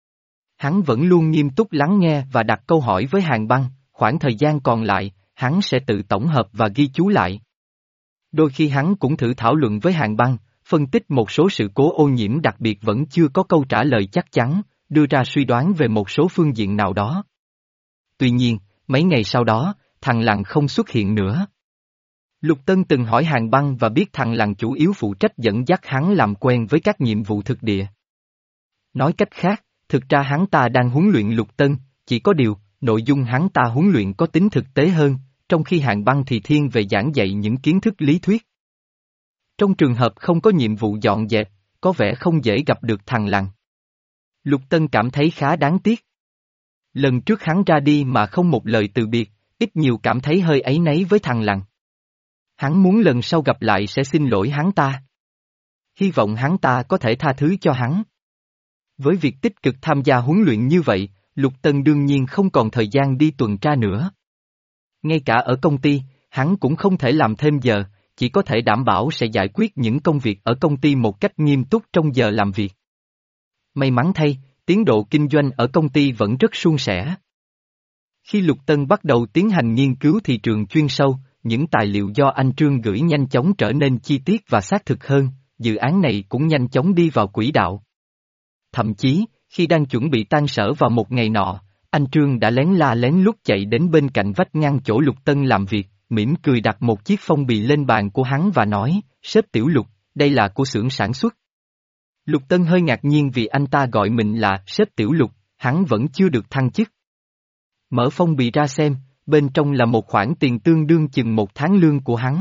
Hắn vẫn luôn nghiêm túc lắng nghe và đặt câu hỏi với Hàn Băng, khoảng thời gian còn lại, hắn sẽ tự tổng hợp và ghi chú lại. Đôi khi hắn cũng thử thảo luận với Hàn Băng, phân tích một số sự cố ô nhiễm đặc biệt vẫn chưa có câu trả lời chắc chắn, đưa ra suy đoán về một số phương diện nào đó. Tuy nhiên, mấy ngày sau đó, thằng Lặng không xuất hiện nữa. Lục Tân từng hỏi Hàn Băng và biết thằng Lặng chủ yếu phụ trách dẫn dắt hắn làm quen với các nhiệm vụ thực địa. Nói cách khác, thực ra hắn ta đang huấn luyện Lục Tân, chỉ có điều, nội dung hắn ta huấn luyện có tính thực tế hơn, trong khi Hàn Băng thì thiên về giảng dạy những kiến thức lý thuyết. Trong trường hợp không có nhiệm vụ dọn dẹp, có vẻ không dễ gặp được thằng Lặng. Lục Tân cảm thấy khá đáng tiếc. Lần trước hắn ra đi mà không một lời từ biệt, ít nhiều cảm thấy hơi áy náy với thằng Lặng. Hắn muốn lần sau gặp lại sẽ xin lỗi hắn ta. Hy vọng hắn ta có thể tha thứ cho hắn. Với việc tích cực tham gia huấn luyện như vậy, Lục Tân đương nhiên không còn thời gian đi tuần tra nữa. Ngay cả ở công ty, hắn cũng không thể làm thêm giờ, chỉ có thể đảm bảo sẽ giải quyết những công việc ở công ty một cách nghiêm túc trong giờ làm việc. May mắn thay, tiến độ kinh doanh ở công ty vẫn rất suôn sẻ. Khi Lục Tân bắt đầu tiến hành nghiên cứu thị trường chuyên sâu, những tài liệu do anh Trương gửi nhanh chóng trở nên chi tiết và xác thực hơn, dự án này cũng nhanh chóng đi vào quỹ đạo. Thậm chí, khi đang chuẩn bị tan sở vào một ngày nọ, anh Trương đã lén la lén lút chạy đến bên cạnh vách ngăn chỗ Lục Tân làm việc, mỉm cười đặt một chiếc phong bì lên bàn của hắn và nói, sếp Tiểu Lục, đây là của xưởng sản xuất. Lục Tân hơi ngạc nhiên vì anh ta gọi mình là sếp Tiểu Lục, hắn vẫn chưa được thăng chức. Mở phong bì ra xem, bên trong là một khoản tiền tương đương chừng một tháng lương của hắn.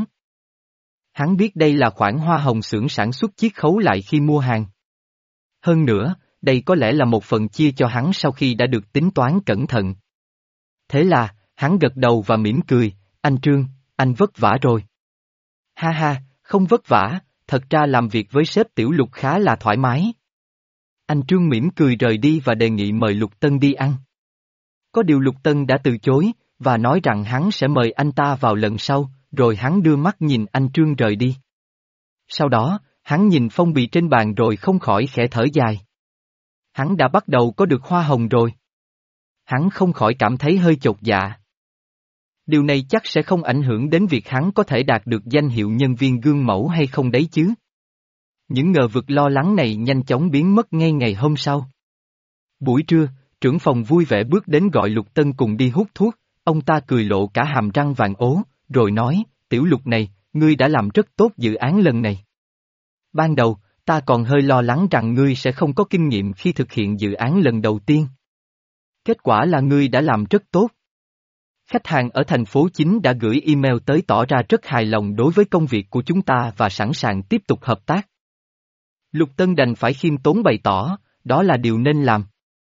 Hắn biết đây là khoản hoa hồng xưởng sản xuất chiết khấu lại khi mua hàng. Hơn nữa, đây có lẽ là một phần chia cho hắn sau khi đã được tính toán cẩn thận. Thế là, hắn gật đầu và mỉm cười, anh Trương, anh vất vả rồi. Ha ha, không vất vả, thật ra làm việc với sếp Tiểu Lục khá là thoải mái. Anh Trương mỉm cười rời đi và đề nghị mời Lục Tân đi ăn. Có điều Lục Tân đã từ chối, và nói rằng hắn sẽ mời anh ta vào lần sau, rồi hắn đưa mắt nhìn anh Trương rời đi. Sau đó, hắn nhìn phong bì trên bàn rồi không khỏi khẽ thở dài. Hắn đã bắt đầu có được hoa hồng rồi. Hắn không khỏi cảm thấy hơi chột dạ. Điều này chắc sẽ không ảnh hưởng đến việc hắn có thể đạt được danh hiệu nhân viên gương mẫu hay không đấy chứ. Những ngờ vực lo lắng này nhanh chóng biến mất ngay ngày hôm sau. Buổi trưa, trưởng phòng vui vẻ bước đến gọi Lục Tân cùng đi hút thuốc, ông ta cười lộ cả hàm răng vàng ố, rồi nói, Tiểu Lục này, ngươi đã làm rất tốt dự án lần này. Ban đầu, ta còn hơi lo lắng rằng ngươi sẽ không có kinh nghiệm khi thực hiện dự án lần đầu tiên. Kết quả là ngươi đã làm rất tốt. Khách hàng ở thành phố chính đã gửi email tới tỏ ra rất hài lòng đối với công việc của chúng ta và sẵn sàng tiếp tục hợp tác. Lục Tân đành phải khiêm tốn bày tỏ, đó là điều nên làm.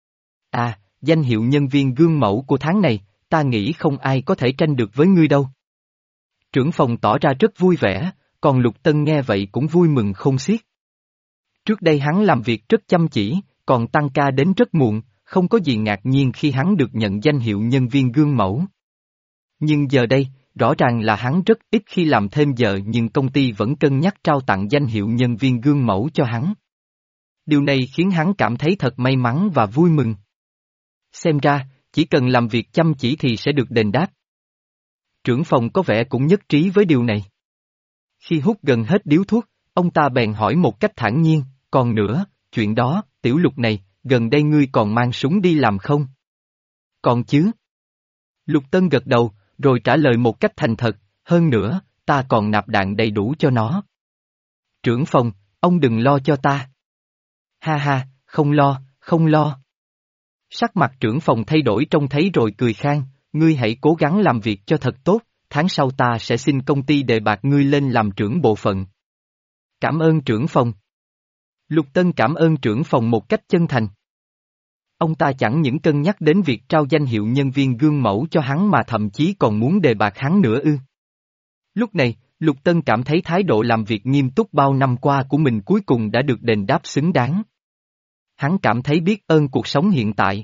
À, danh hiệu nhân viên gương mẫu của tháng này, ta nghĩ không ai có thể tranh được với ngươi đâu. Trưởng phòng tỏ ra rất vui vẻ, còn Lục Tân nghe vậy cũng vui mừng khôn xiết. Trước đây hắn làm việc rất chăm chỉ, còn tăng ca đến rất muộn, không có gì ngạc nhiên khi hắn được nhận danh hiệu nhân viên gương mẫu. Nhưng giờ đây, rõ ràng là hắn rất ít khi làm thêm giờ nhưng công ty vẫn cân nhắc trao tặng danh hiệu nhân viên gương mẫu cho hắn. Điều này khiến hắn cảm thấy thật may mắn và vui mừng. Xem ra, chỉ cần làm việc chăm chỉ thì sẽ được đền đáp. Trưởng phòng có vẻ cũng nhất trí với điều này. Khi hút gần hết điếu thuốc, ông ta bèn hỏi một cách thản nhiên, còn nữa, chuyện đó, Tiểu Lục này, gần đây ngươi còn mang súng đi làm không? Còn chứ? Lục Tân gật đầu, rồi trả lời một cách thành thật, hơn nữa, ta còn nạp đạn đầy đủ cho nó. Trưởng phòng, ông đừng lo cho ta. Ha ha, không lo, không lo. Sắc mặt trưởng phòng thay đổi trông thấy rồi cười khang, ngươi hãy cố gắng làm việc cho thật tốt, tháng sau ta sẽ xin công ty đề bạt ngươi lên làm trưởng bộ phận. Cảm ơn trưởng phòng. Lục Tân cảm ơn trưởng phòng một cách chân thành. Ông ta chẳng những cân nhắc đến việc trao danh hiệu nhân viên gương mẫu cho hắn mà thậm chí còn muốn đề bạt hắn nữa ư. Lúc này, Lục Tân cảm thấy thái độ làm việc nghiêm túc bao năm qua của mình cuối cùng đã được đền đáp xứng đáng. Hắn cảm thấy biết ơn cuộc sống hiện tại.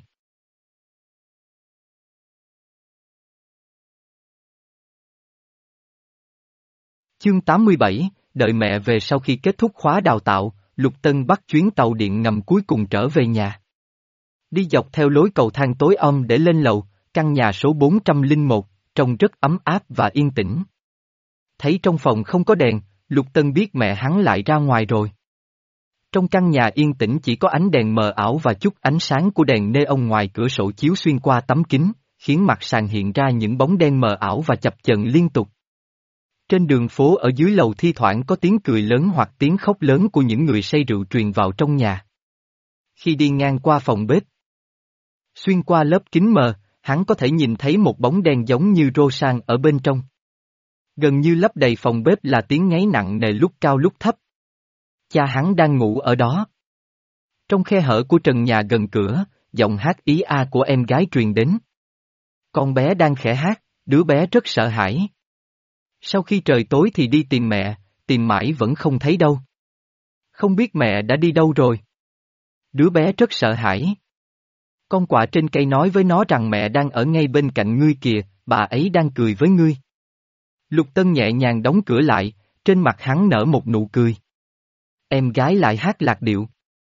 Chương tám mươi bảy, đợi mẹ về. Sau khi kết thúc khóa đào tạo, Lục Tân bắt chuyến tàu điện ngầm cuối cùng trở về nhà. Đi dọc theo lối cầu thang tối om để lên lầu, căn nhà số bốn trăm lẻ một, trông rất ấm áp và yên tĩnh. Thấy trong phòng không có đèn, Lục Tân biết mẹ hắn lại ra ngoài rồi. Trong căn nhà yên tĩnh chỉ có ánh đèn mờ ảo và chút ánh sáng của đèn neon ngoài cửa sổ chiếu xuyên qua tấm kính, khiến mặt sàn hiện ra những bóng đen mờ ảo và chập chờn liên tục. Trên đường phố ở dưới lầu thi thoảng có tiếng cười lớn hoặc tiếng khóc lớn của những người say rượu truyền vào trong nhà. Khi đi ngang qua phòng bếp, xuyên qua lớp kính mờ, hắn có thể nhìn thấy một bóng đen giống như Rosan ở bên trong. Gần như lấp đầy phòng bếp là tiếng ngáy nặng nề lúc cao lúc thấp. Cha hắn đang ngủ ở đó. Trong khe hở của trần nhà gần cửa, giọng hát ý a của em gái truyền đến. Con bé đang khẽ hát, đứa bé rất sợ hãi. Sau khi trời tối thì đi tìm mẹ, tìm mãi vẫn không thấy đâu. Không biết mẹ đã đi đâu rồi. Đứa bé rất sợ hãi. Con quạ trên cây nói với nó rằng mẹ đang ở ngay bên cạnh ngươi kìa, bà ấy đang cười với ngươi. Lục Tân nhẹ nhàng đóng cửa lại, trên mặt hắn nở một nụ cười. Em gái lại hát lạc điệu.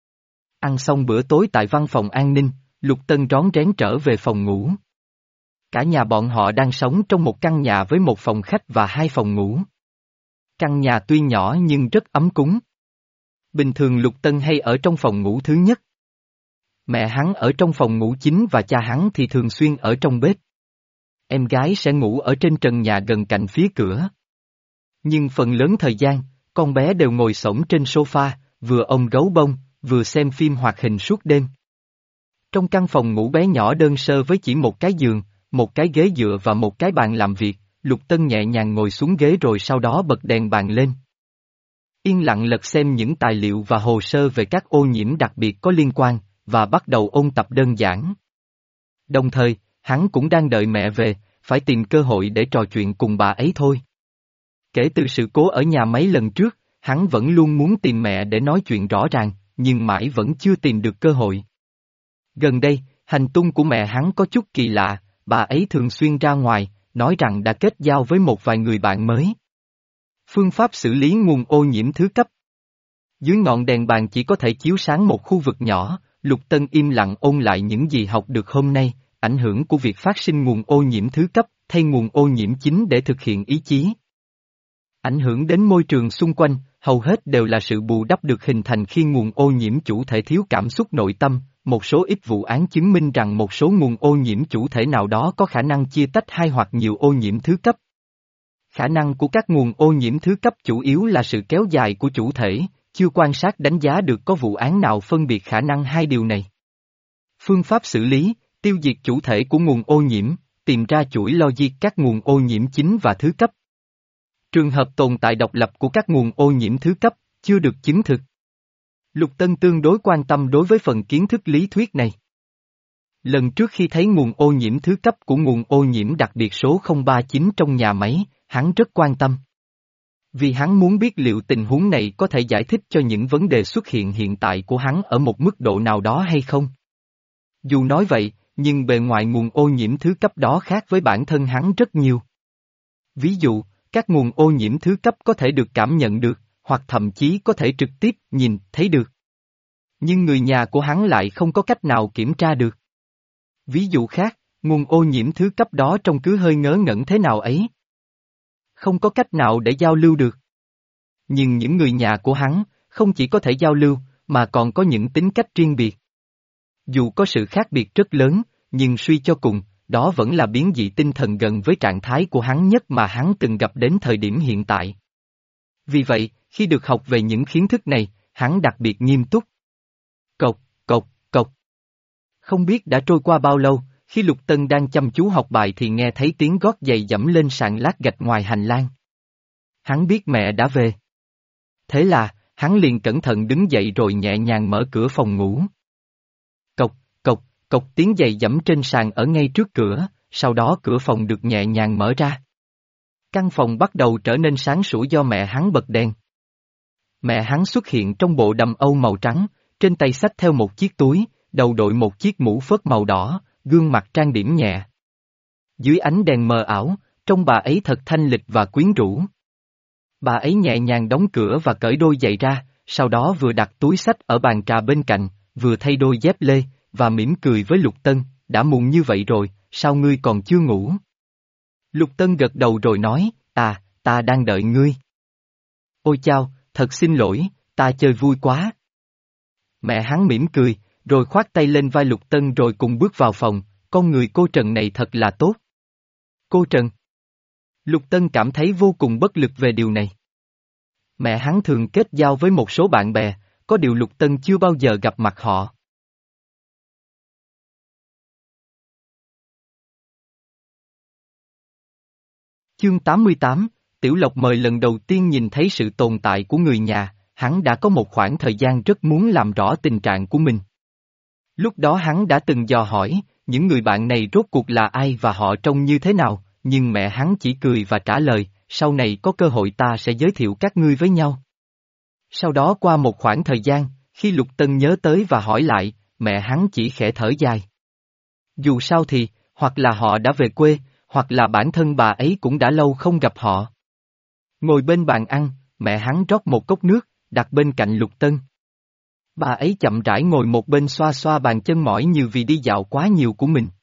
Ăn xong bữa tối tại văn phòng an ninh, Lục Tân rón rén trở về phòng ngủ. Cả nhà bọn họ đang sống trong một căn nhà với một phòng khách và hai phòng ngủ. Căn nhà tuy nhỏ nhưng rất ấm cúng. Bình thường Lục Tân hay ở trong phòng ngủ thứ nhất. Mẹ hắn ở trong phòng ngủ chính và cha hắn thì thường xuyên ở trong bếp. Em gái sẽ ngủ ở trên trần nhà gần cạnh phía cửa. Nhưng phần lớn thời gian, con bé đều ngồi xổm trên sofa, vừa ôm gấu bông, vừa xem phim hoạt hình suốt đêm. Trong căn phòng ngủ bé nhỏ đơn sơ với chỉ một cái giường, một cái ghế dựa và một cái bàn làm việc, Lục Tân nhẹ nhàng ngồi xuống ghế rồi sau đó bật đèn bàn lên. Yên lặng lật xem những tài liệu và hồ sơ về các ô nhiễm đặc biệt có liên quan, và bắt đầu ôn tập đơn giản. Đồng thời, hắn cũng đang đợi mẹ về, phải tìm cơ hội để trò chuyện cùng bà ấy thôi. Kể từ sự cố ở nhà mấy lần trước, hắn vẫn luôn muốn tìm mẹ để nói chuyện rõ ràng, nhưng mãi vẫn chưa tìm được cơ hội. Gần đây, hành tung của mẹ hắn có chút kỳ lạ, bà ấy thường xuyên ra ngoài, nói rằng đã kết giao với một vài người bạn mới. Phương pháp xử lý nguồn ô nhiễm thứ cấp. Dưới ngọn đèn bàn chỉ có thể chiếu sáng một khu vực nhỏ, Lục Tân im lặng ôn lại những gì học được hôm nay, ảnh hưởng của việc phát sinh nguồn ô nhiễm thứ cấp, thay nguồn ô nhiễm chính để thực hiện ý chí. Ảnh hưởng đến môi trường xung quanh, hầu hết đều là sự bù đắp được hình thành khi nguồn ô nhiễm chủ thể thiếu cảm xúc nội tâm. Một số ít vụ án chứng minh rằng một số nguồn ô nhiễm chủ thể nào đó có khả năng chia tách hai hoặc nhiều ô nhiễm thứ cấp. Khả năng của các nguồn ô nhiễm thứ cấp chủ yếu là sự kéo dài của chủ thể, chưa quan sát đánh giá được có vụ án nào phân biệt khả năng hai điều này. Phương pháp xử lý, tiêu diệt chủ thể của nguồn ô nhiễm, tìm ra chuỗi logic các nguồn ô nhiễm chính và thứ cấp. Trường hợp tồn tại độc lập của các nguồn ô nhiễm thứ cấp, chưa được chứng thực. Lục Tân tương đối quan tâm đối với phần kiến thức lý thuyết này. Lần trước khi thấy nguồn ô nhiễm thứ cấp của nguồn ô nhiễm đặc biệt số không ba chín trong nhà máy, hắn rất quan tâm. Vì hắn muốn biết liệu tình huống này có thể giải thích cho những vấn đề xuất hiện hiện tại của hắn ở một mức độ nào đó hay không. Dù nói vậy, nhưng bề ngoài nguồn ô nhiễm thứ cấp đó khác với bản thân hắn rất nhiều. Ví dụ, các nguồn ô nhiễm thứ cấp có thể được cảm nhận được, hoặc thậm chí có thể trực tiếp nhìn, thấy được. Nhưng người nhà của hắn lại không có cách nào kiểm tra được. Ví dụ khác, nguồn ô nhiễm thứ cấp đó trông cứ hơi ngớ ngẩn thế nào ấy. Không có cách nào để giao lưu được. Nhưng những người nhà của hắn, không chỉ có thể giao lưu, mà còn có những tính cách riêng biệt. Dù có sự khác biệt rất lớn, nhưng suy cho cùng, đó vẫn là biến dị tinh thần gần với trạng thái của hắn nhất mà hắn từng gặp đến thời điểm hiện tại. Vì vậy, khi được học về những kiến thức này, hắn đặc biệt nghiêm túc. Cộc, cộc, cộc. Không biết đã trôi qua bao lâu, khi Lục Tân đang chăm chú học bài thì nghe thấy tiếng gót giày giẫm lên sàn lát gạch ngoài hành lang. Hắn biết mẹ đã về. Thế là, hắn liền cẩn thận đứng dậy rồi nhẹ nhàng mở cửa phòng ngủ. Cộc, cộc, cộc tiếng giày giẫm trên sàn ở ngay trước cửa, sau đó cửa phòng được nhẹ nhàng mở ra. Căn phòng bắt đầu trở nên sáng sủa do mẹ hắn bật đèn. Mẹ hắn xuất hiện trong bộ đầm âu màu trắng, trên tay xách theo một chiếc túi, đầu đội một chiếc mũ phớt màu đỏ, gương mặt trang điểm nhẹ. Dưới ánh đèn mờ ảo, trông bà ấy thật thanh lịch và quyến rũ. Bà ấy nhẹ nhàng đóng cửa và cởi đôi giày ra, sau đó vừa đặt túi xách ở bàn trà bên cạnh, vừa thay đôi dép lê, và mỉm cười với Lục Tân, đã muộn như vậy rồi, sao ngươi còn chưa ngủ? Lục Tân gật đầu rồi nói, à, ta đang đợi ngươi. Ôi chao, thật xin lỗi, ta chơi vui quá. Mẹ hắn mỉm cười, rồi khoát tay lên vai Lục Tân rồi cùng bước vào phòng, con người cô Trần này thật là tốt. Cô Trần. Lục Tân cảm thấy vô cùng bất lực về điều này. Mẹ hắn thường kết giao với một số bạn bè, có điều Lục Tân chưa bao giờ gặp mặt họ. Chương tám mươi tám, Tiểu Lộc mời lần đầu tiên nhìn thấy sự tồn tại của người nhà, hắn đã có một khoảng thời gian rất muốn làm rõ tình trạng của mình. Lúc đó hắn đã từng dò hỏi, những người bạn này rốt cuộc là ai và họ trông như thế nào, nhưng mẹ hắn chỉ cười và trả lời, sau này có cơ hội ta sẽ giới thiệu các ngươi với nhau. Sau đó qua một khoảng thời gian, khi Lục Tân nhớ tới và hỏi lại, mẹ hắn chỉ khẽ thở dài. Dù sao thì, hoặc là họ đã về quê, hoặc là bản thân bà ấy cũng đã lâu không gặp họ. Ngồi bên bàn ăn, mẹ hắn rót một cốc nước, đặt bên cạnh Lục Tân. Bà ấy chậm rãi ngồi một bên xoa xoa bàn chân mỏi như vì đi dạo quá nhiều của mình.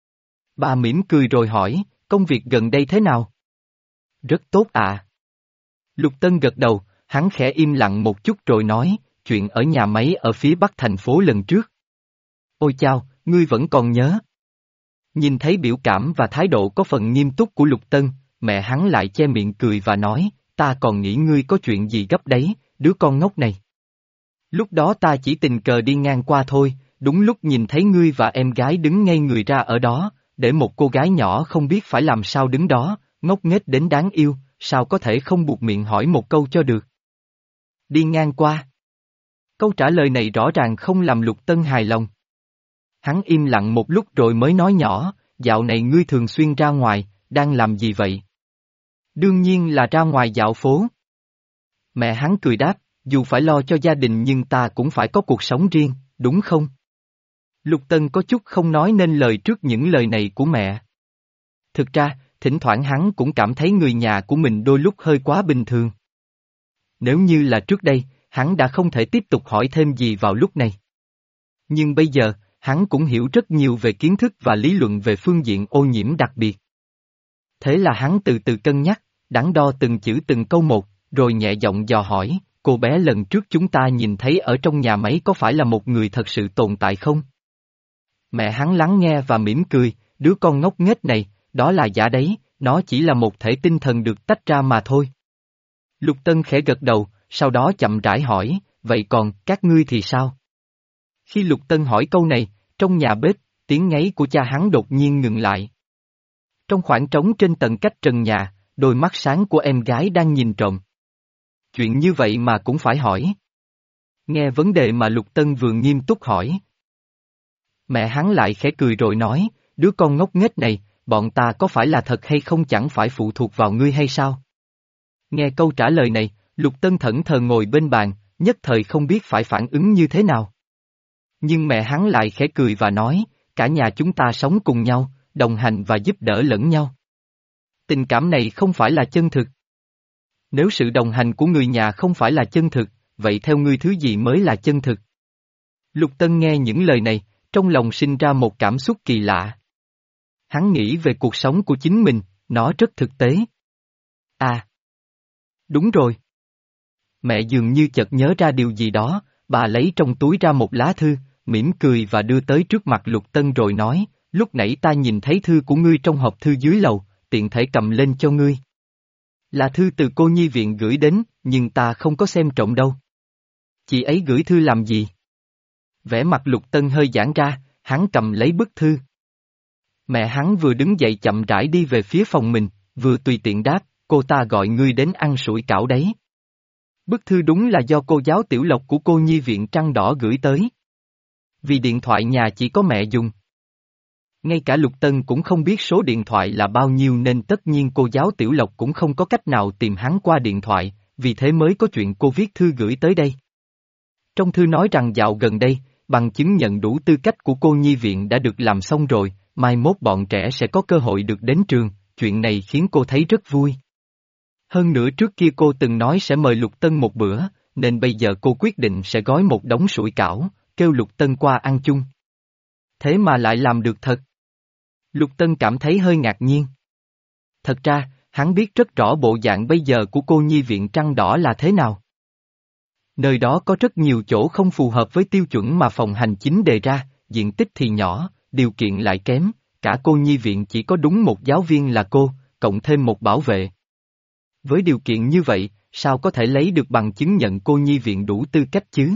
Bà mỉm cười rồi hỏi, công việc gần đây thế nào? Rất tốt ạ. Lục Tân gật đầu, hắn khẽ im lặng một chút rồi nói, chuyện ở nhà máy ở phía bắc thành phố lần trước. Ôi chao, ngươi vẫn còn nhớ. Nhìn thấy biểu cảm và thái độ có phần nghiêm túc của Lục Tân, mẹ hắn lại che miệng cười và nói, ta còn nghĩ ngươi có chuyện gì gấp đấy, đứa con ngốc này. Lúc đó ta chỉ tình cờ đi ngang qua thôi, đúng lúc nhìn thấy ngươi và em gái đứng ngây người ra ở đó, để một cô gái nhỏ không biết phải làm sao đứng đó, ngốc nghếch đến đáng yêu, sao có thể không buộc miệng hỏi một câu cho được. Đi ngang qua. Câu trả lời này rõ ràng không làm Lục Tân hài lòng. Hắn im lặng một lúc rồi mới nói nhỏ, dạo này ngươi thường xuyên ra ngoài, đang làm gì vậy? Đương nhiên là ra ngoài dạo phố. Mẹ hắn cười đáp, dù phải lo cho gia đình nhưng ta cũng phải có cuộc sống riêng, đúng không? Lục Tân có chút không nói nên lời trước những lời này của mẹ. Thực ra, thỉnh thoảng hắn cũng cảm thấy người nhà của mình đôi lúc hơi quá bình thường. Nếu như là trước đây, hắn đã không thể tiếp tục hỏi thêm gì vào lúc này. Nhưng bây giờ, hắn cũng hiểu rất nhiều về kiến thức và lý luận về phương diện ô nhiễm đặc biệt. Thế là hắn từ từ cân nhắc, đắn đo từng chữ từng câu một, rồi nhẹ giọng dò hỏi, cô bé lần trước chúng ta nhìn thấy ở trong nhà máy có phải là một người thật sự tồn tại không? Mẹ hắn lắng nghe và mỉm cười, đứa con ngốc nghếch này, đó là giả đấy, nó chỉ là một thể tinh thần được tách ra mà thôi. Lục Tân khẽ gật đầu, sau đó chậm rãi hỏi, vậy còn, các ngươi thì sao? Khi Lục Tân hỏi câu này, trong nhà bếp, tiếng ngáy của cha hắn đột nhiên ngừng lại. Trong khoảng trống trên tầng cách trần nhà, đôi mắt sáng của em gái đang nhìn trộm. Chuyện như vậy mà cũng phải hỏi. Nghe vấn đề mà Lục Tân vừa nghiêm túc hỏi. Mẹ hắn lại khẽ cười rồi nói, đứa con ngốc nghếch này, bọn ta có phải là thật hay không chẳng phải phụ thuộc vào ngươi hay sao? Nghe câu trả lời này, Lục Tân thẫn thờ ngồi bên bàn, nhất thời không biết phải phản ứng như thế nào. Nhưng mẹ hắn lại khẽ cười và nói, cả nhà chúng ta sống cùng nhau, đồng hành và giúp đỡ lẫn nhau. Tình cảm này không phải là chân thực. Nếu sự đồng hành của người nhà không phải là chân thực, vậy theo ngươi thứ gì mới là chân thực? Lục Tân nghe những lời này, trong lòng sinh ra một cảm xúc kỳ lạ. Hắn nghĩ về cuộc sống của chính mình, nó rất thực tế. À! Đúng rồi. Mẹ dường như chợt nhớ ra điều gì đó, bà lấy trong túi ra một lá thư, mỉm cười và đưa tới trước mặt Lục Tân rồi nói, lúc nãy ta nhìn thấy thư của ngươi trong hộp thư dưới lầu, tiện thể cầm lên cho ngươi. Là thư từ cô nhi viện gửi đến, nhưng ta không có xem trộm đâu. Chị ấy gửi thư làm gì? Vẻ mặt Lục Tân hơi giãn ra, hắn cầm lấy bức thư. Mẹ hắn vừa đứng dậy chậm rãi đi về phía phòng mình, vừa tùy tiện đáp, cô ta gọi ngươi đến ăn sủi cảo đấy. Bức thư đúng là do cô giáo tiểu lộc của cô nhi viện Trăng Đỏ gửi tới. Vì điện thoại nhà chỉ có mẹ dùng. Ngay cả Lục Tân cũng không biết số điện thoại là bao nhiêu nên tất nhiên cô giáo tiểu lộc cũng không có cách nào tìm hắn qua điện thoại, vì thế mới có chuyện cô viết thư gửi tới đây. Trong thư nói rằng dạo gần đây, bằng chứng nhận đủ tư cách của cô nhi viện đã được làm xong rồi, mai mốt bọn trẻ sẽ có cơ hội được đến trường, chuyện này khiến cô thấy rất vui. Hơn nữa trước kia cô từng nói sẽ mời Lục Tân một bữa, nên bây giờ cô quyết định sẽ gói một đống sủi cảo, kêu Lục Tân qua ăn chung. Thế mà lại làm được thật. Lục Tân cảm thấy hơi ngạc nhiên. Thật ra, hắn biết rất rõ bộ dạng bây giờ của cô nhi viện Trăng Đỏ là thế nào. Nơi đó có rất nhiều chỗ không phù hợp với tiêu chuẩn mà phòng hành chính đề ra, diện tích thì nhỏ, điều kiện lại kém, cả cô nhi viện chỉ có đúng một giáo viên là cô, cộng thêm một bảo vệ. Với điều kiện như vậy, sao có thể lấy được bằng chứng nhận cô nhi viện đủ tư cách chứ?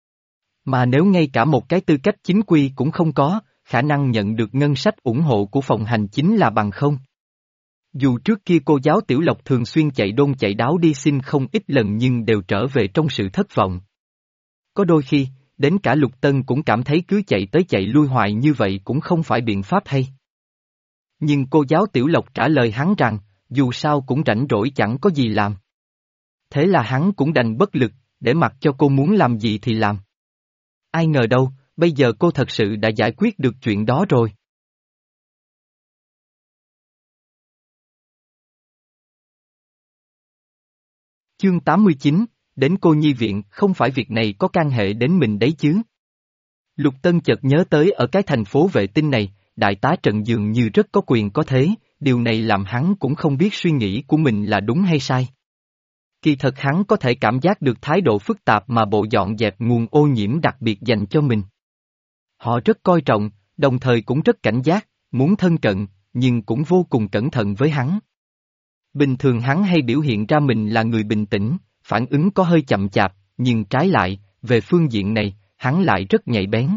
Mà nếu ngay cả một cái tư cách chính quy cũng không có, khả năng nhận được ngân sách ủng hộ của phòng hành chính là bằng không. Dù trước kia cô giáo Tiểu Lộc thường xuyên chạy đôn chạy đáo đi xin không ít lần nhưng đều trở về trong sự thất vọng. Có đôi khi, đến cả Lục Tân cũng cảm thấy cứ chạy tới chạy lui hoài như vậy cũng không phải biện pháp hay. Nhưng cô giáo Tiểu Lộc trả lời hắn rằng, dù sao cũng rảnh rỗi chẳng có gì làm. Thế là hắn cũng đành bất lực, để mặc cho cô muốn làm gì thì làm. Ai ngờ đâu, bây giờ cô thật sự đã giải quyết được chuyện đó rồi. Chương tám mươi chín, đến cô nhi viện, không phải việc này có can hệ đến mình đấy chứ. Lục Tân chợt nhớ tới ở cái thành phố vệ tinh này, đại tá Trần dường như rất có quyền có thế, điều này làm hắn cũng không biết suy nghĩ của mình là đúng hay sai. Kỳ thật hắn có thể cảm giác được thái độ phức tạp mà bộ dọn dẹp nguồn ô nhiễm đặc biệt dành cho mình. Họ rất coi trọng, đồng thời cũng rất cảnh giác, muốn thân cận, nhưng cũng vô cùng cẩn thận với hắn. Bình thường hắn hay biểu hiện ra mình là người bình tĩnh, phản ứng có hơi chậm chạp, nhưng trái lại, về phương diện này, hắn lại rất nhạy bén.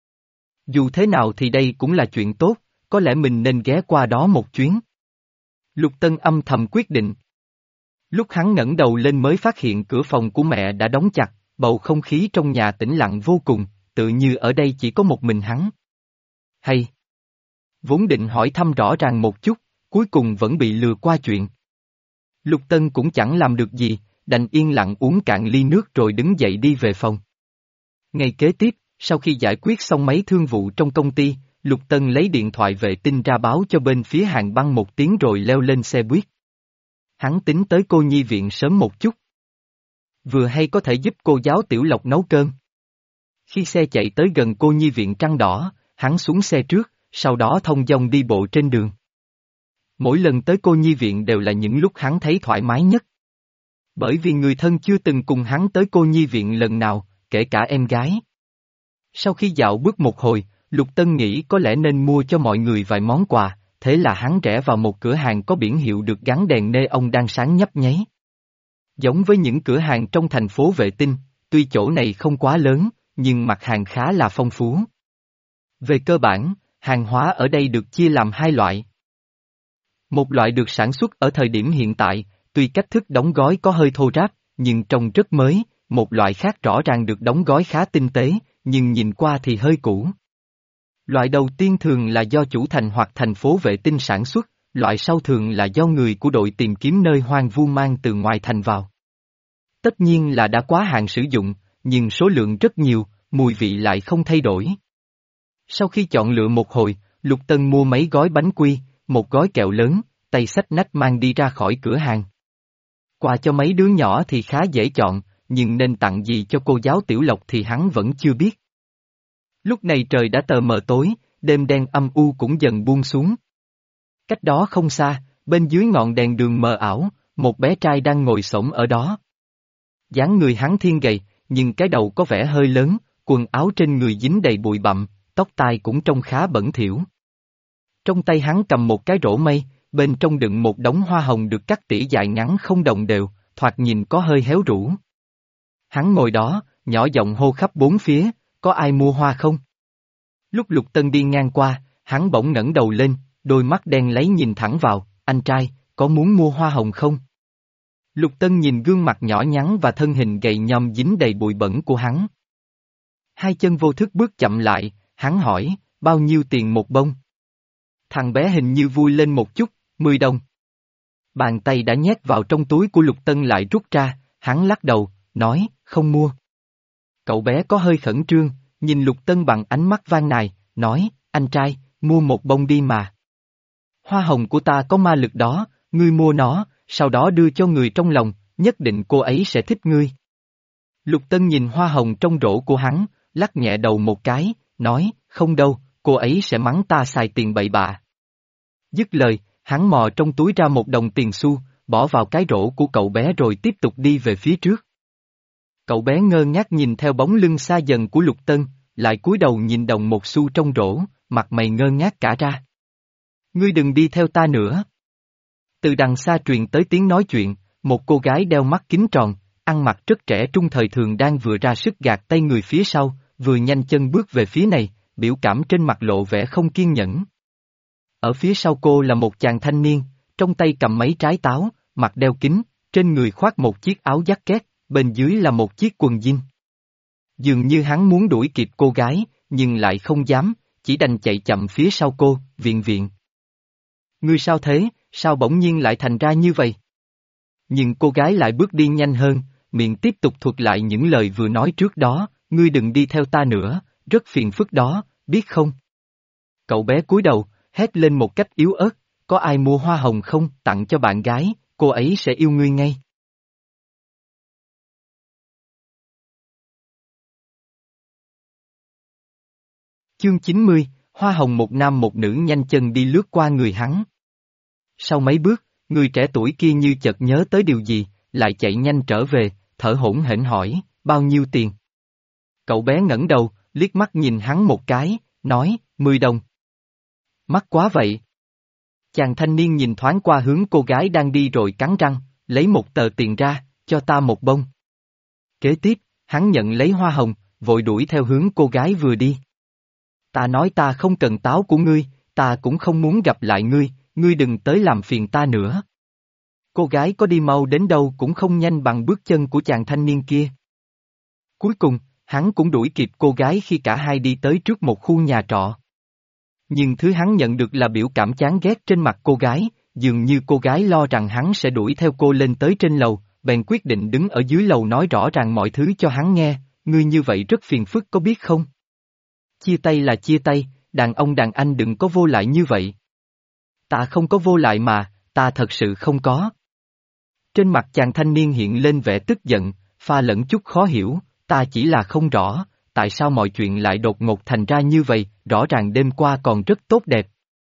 Dù thế nào thì đây cũng là chuyện tốt, có lẽ mình nên ghé qua đó một chuyến. Lục Tân âm thầm quyết định. Lúc hắn ngẩng đầu lên mới phát hiện cửa phòng của mẹ đã đóng chặt, bầu không khí trong nhà tĩnh lặng vô cùng, tự như ở đây chỉ có một mình hắn. Hay! Vốn định hỏi thăm rõ ràng một chút, cuối cùng vẫn bị lừa qua chuyện. Lục Tân cũng chẳng làm được gì, đành yên lặng uống cạn ly nước rồi đứng dậy đi về phòng. Ngày kế tiếp, sau khi giải quyết xong mấy thương vụ trong công ty, Lục Tân lấy điện thoại vệ tinh ra báo cho bên phía hàng băng một tiếng rồi leo lên xe buýt. Hắn tính tới cô nhi viện sớm một chút. Vừa hay có thể giúp cô giáo Tiểu Lộc nấu cơm. Khi xe chạy tới gần cô nhi viện Trăng Đỏ, hắn xuống xe trước, sau đó thông dong đi bộ trên đường. Mỗi lần tới cô nhi viện đều là những lúc hắn thấy thoải mái nhất. Bởi vì người thân chưa từng cùng hắn tới cô nhi viện lần nào, kể cả em gái. Sau khi dạo bước một hồi, Lục Tân nghĩ có lẽ nên mua cho mọi người vài món quà, thế là hắn rẽ vào một cửa hàng có biển hiệu được gắn đèn neon đang sáng nhấp nháy. Giống với những cửa hàng trong thành phố vệ tinh, tuy chỗ này không quá lớn, nhưng mặt hàng khá là phong phú. Về cơ bản, hàng hóa ở đây được chia làm hai loại. Một loại được sản xuất ở thời điểm hiện tại, tuy cách thức đóng gói có hơi thô ráp, nhưng trông rất mới, một loại khác rõ ràng được đóng gói khá tinh tế, nhưng nhìn qua thì hơi cũ. Loại đầu tiên thường là do chủ thành hoặc thành phố vệ tinh sản xuất, loại sau thường là do người của đội tìm kiếm nơi hoang vu mang từ ngoài thành vào. Tất nhiên là đã quá hạn sử dụng, nhưng số lượng rất nhiều, mùi vị lại không thay đổi. Sau khi chọn lựa một hồi, Lục Tân mua mấy gói bánh quy, một gói kẹo lớn, tay xách nách mang đi ra khỏi cửa hàng. Quà cho mấy đứa nhỏ thì khá dễ chọn, nhưng nên tặng gì cho cô giáo Tiểu Lộc thì hắn vẫn chưa biết. Lúc này trời đã tờ mờ tối, đêm đen âm u cũng dần buông xuống. Cách đó không xa, bên dưới ngọn đèn đường mờ ảo, một bé trai đang ngồi xổm ở đó. Dáng người hắn thiên gầy, nhưng cái đầu có vẻ hơi lớn, quần áo trên người dính đầy bụi bặm, tóc tai cũng trông khá bẩn thỉu. Trong tay hắn cầm một cái rổ mây, bên trong đựng một đống hoa hồng được cắt tỉa dài ngắn không đồng đều, thoạt nhìn có hơi héo rũ. Hắn ngồi đó, nhỏ giọng hô khắp bốn phía, có ai mua hoa không? Lúc Lục Tân đi ngang qua, hắn bỗng ngẩng đầu lên, đôi mắt đen lấy nhìn thẳng vào, anh trai, có muốn mua hoa hồng không? Lục Tân nhìn gương mặt nhỏ nhắn và thân hình gầy nhom dính đầy bụi bẩn của hắn. Hai chân vô thức bước chậm lại, hắn hỏi, bao nhiêu tiền một bông? Thằng bé hình như vui lên một chút, mười đồng. Bàn tay đã nhét vào trong túi của Lục Tân lại rút ra, hắn lắc đầu, nói, không mua. Cậu bé có hơi khẩn trương, nhìn Lục Tân bằng ánh mắt van nài, nói, anh trai, mua một bông đi mà. Hoa hồng của ta có ma lực đó, ngươi mua nó, sau đó đưa cho người trong lòng, nhất định cô ấy sẽ thích ngươi. Lục Tân nhìn hoa hồng trong rổ của hắn, lắc nhẹ đầu một cái, nói, không đâu, cô ấy sẽ mắng ta xài tiền bậy bạ. Dứt lời, hắn mò trong túi ra một đồng tiền xu, bỏ vào cái rổ của cậu bé rồi tiếp tục đi về phía trước. Cậu bé ngơ ngác nhìn theo bóng lưng xa dần của Lục Tân, lại cúi đầu nhìn đồng một xu trong rổ, mặt mày ngơ ngác cả ra. Ngươi đừng đi theo ta nữa. Từ đằng xa truyền tới tiếng nói chuyện, một cô gái đeo mắt kính tròn, ăn mặc rất trẻ trung thời thường đang vừa ra sức gạt tay người phía sau, vừa nhanh chân bước về phía này, biểu cảm trên mặt lộ vẻ không kiên nhẫn. Ở phía sau cô là một chàng thanh niên, trong tay cầm mấy trái táo, mặt đeo kính, trên người khoác một chiếc áo jacket, bên dưới là một chiếc quần jean. Dường như hắn muốn đuổi kịp cô gái, nhưng lại không dám, chỉ đành chạy chậm phía sau cô, viện viện. Ngươi sao thế, sao bỗng nhiên lại thành ra như vậy? Nhưng cô gái lại bước đi nhanh hơn, miệng tiếp tục thuật lại những lời vừa nói trước đó, ngươi đừng đi theo ta nữa, rất phiền phức đó, biết không? Cậu bé cúi đầu, hét lên một cách yếu ớt, có ai mua hoa hồng không, tặng cho bạn gái, cô ấy sẽ yêu ngươi ngay. Chương chín mươi, hoa hồng một nam một nữ nhanh chân đi lướt qua người hắn. Sau mấy bước, người trẻ tuổi kia như chợt nhớ tới điều gì, lại chạy nhanh trở về, thở hổn hển hỏi, bao nhiêu tiền? Cậu bé ngẩng đầu, liếc mắt nhìn hắn một cái, nói, mười đồng. Mắc quá vậy. Chàng thanh niên nhìn thoáng qua hướng cô gái đang đi rồi cắn răng, lấy một tờ tiền ra, cho ta một bông. Kế tiếp, hắn nhận lấy hoa hồng, vội đuổi theo hướng cô gái vừa đi. Ta nói ta không cần táo của ngươi, ta cũng không muốn gặp lại ngươi, ngươi đừng tới làm phiền ta nữa. Cô gái có đi mau đến đâu cũng không nhanh bằng bước chân của chàng thanh niên kia. Cuối cùng, hắn cũng đuổi kịp cô gái khi cả hai đi tới trước một khu nhà trọ. Nhưng thứ hắn nhận được là biểu cảm chán ghét trên mặt cô gái, dường như cô gái lo rằng hắn sẽ đuổi theo cô lên tới trên lầu, bèn quyết định đứng ở dưới lầu nói rõ ràng mọi thứ cho hắn nghe, ngươi như vậy rất phiền phức có biết không? Chia tay là chia tay, đàn ông đàn anh đừng có vô lại như vậy. Ta không có vô lại mà, ta thật sự không có. Trên mặt chàng thanh niên hiện lên vẻ tức giận, pha lẫn chút khó hiểu, ta chỉ là không rõ, tại sao mọi chuyện lại đột ngột thành ra như vậy, rõ ràng đêm qua còn rất tốt đẹp.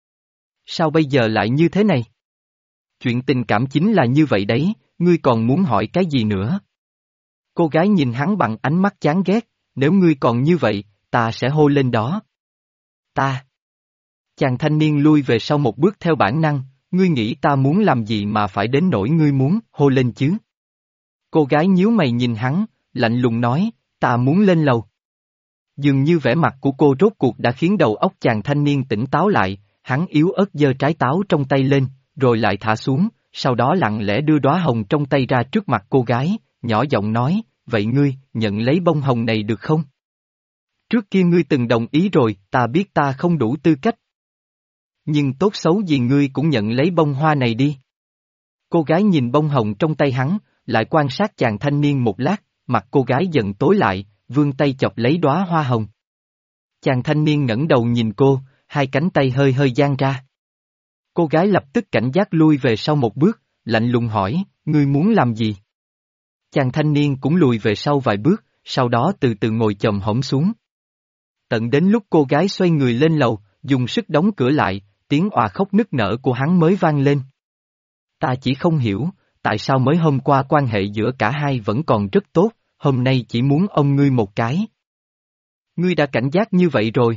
Sao bây giờ lại như thế này? Chuyện tình cảm chính là như vậy đấy, ngươi còn muốn hỏi cái gì nữa? Cô gái nhìn hắn bằng ánh mắt chán ghét, nếu ngươi còn như vậy, ta sẽ hô lên đó. Ta. Chàng thanh niên lui về sau một bước theo bản năng, ngươi nghĩ ta muốn làm gì mà phải đến nỗi ngươi muốn hô lên chứ? Cô gái nhíu mày nhìn hắn, lạnh lùng nói, ta muốn lên lầu. Dường như vẻ mặt của cô rốt cuộc đã khiến đầu óc chàng thanh niên tỉnh táo lại, hắn yếu ớt giơ trái táo trong tay lên, rồi lại thả xuống, sau đó lặng lẽ đưa đóa hồng trong tay ra trước mặt cô gái, nhỏ giọng nói, vậy ngươi, nhận lấy bông hồng này được không? Trước kia ngươi từng đồng ý rồi, ta biết ta không đủ tư cách. Nhưng tốt xấu gì ngươi cũng nhận lấy bông hoa này đi. Cô gái nhìn bông hồng trong tay hắn, lại quan sát chàng thanh niên một lát, mặt cô gái dần tối lại, vươn tay chọc lấy đóa hoa hồng. Chàng thanh niên ngẩng đầu nhìn cô, hai cánh tay hơi hơi dang ra. Cô gái lập tức cảnh giác lui về sau một bước, lạnh lùng hỏi, ngươi muốn làm gì? Chàng thanh niên cũng lùi về sau vài bước, sau đó từ từ ngồi chồm hổm xuống. Tận đến lúc cô gái xoay người lên lầu, dùng sức đóng cửa lại, tiếng òa khóc nức nở của hắn mới vang lên. Ta chỉ không hiểu, tại sao mới hôm qua quan hệ giữa cả hai vẫn còn rất tốt, hôm nay chỉ muốn ôm ngươi một cái. Ngươi đã cảnh giác như vậy rồi.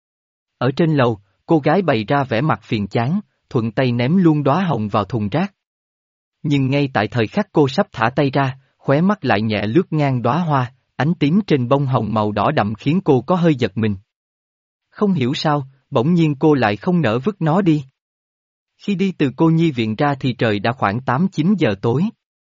Ở trên lầu, cô gái bày ra vẻ mặt phiền chán, thuận tay ném luôn đóa hồng vào thùng rác. Nhưng ngay tại thời khắc cô sắp thả tay ra, khóe mắt lại nhẹ lướt ngang đóa hoa, ánh tím trên bông hồng màu đỏ đậm khiến cô có hơi giật mình. Không hiểu sao, bỗng nhiên cô lại không nỡ vứt nó đi. Khi đi từ cô nhi viện ra thì trời đã khoảng tám chín giờ tối.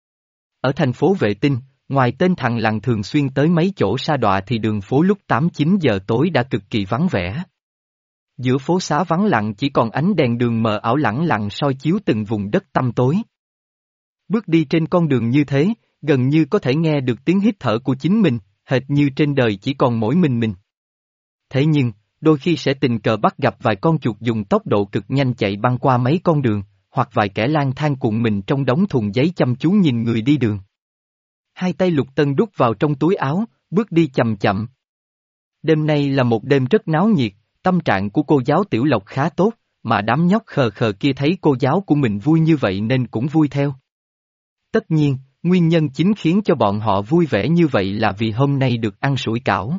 Ở thành phố Vệ Tinh, ngoài tên thằng lằn thường xuyên tới mấy chỗ sa đọa thì đường phố lúc tám chín giờ tối đã cực kỳ vắng vẻ. Giữa phố xá vắng lặng chỉ còn ánh đèn đường mờ ảo lẳng lặng soi chiếu từng vùng đất tăm tối. Bước đi trên con đường như thế, gần như có thể nghe được tiếng hít thở của chính mình, hệt như trên đời chỉ còn mỗi mình mình. Thế nhưng, đôi khi sẽ tình cờ bắt gặp vài con chuột dùng tốc độ cực nhanh chạy băng qua mấy con đường, hoặc vài kẻ lang thang cuộn mình trong đống thùng giấy chăm chú nhìn người đi đường. Hai tay Lục Tân đút vào trong túi áo, bước đi chậm chậm. Đêm nay là một đêm rất náo nhiệt, tâm trạng của cô giáo Tiểu Lộc khá tốt, mà đám nhóc khờ khờ kia thấy cô giáo của mình vui như vậy nên cũng vui theo. Tất nhiên, nguyên nhân chính khiến cho bọn họ vui vẻ như vậy là vì hôm nay được ăn sủi cảo.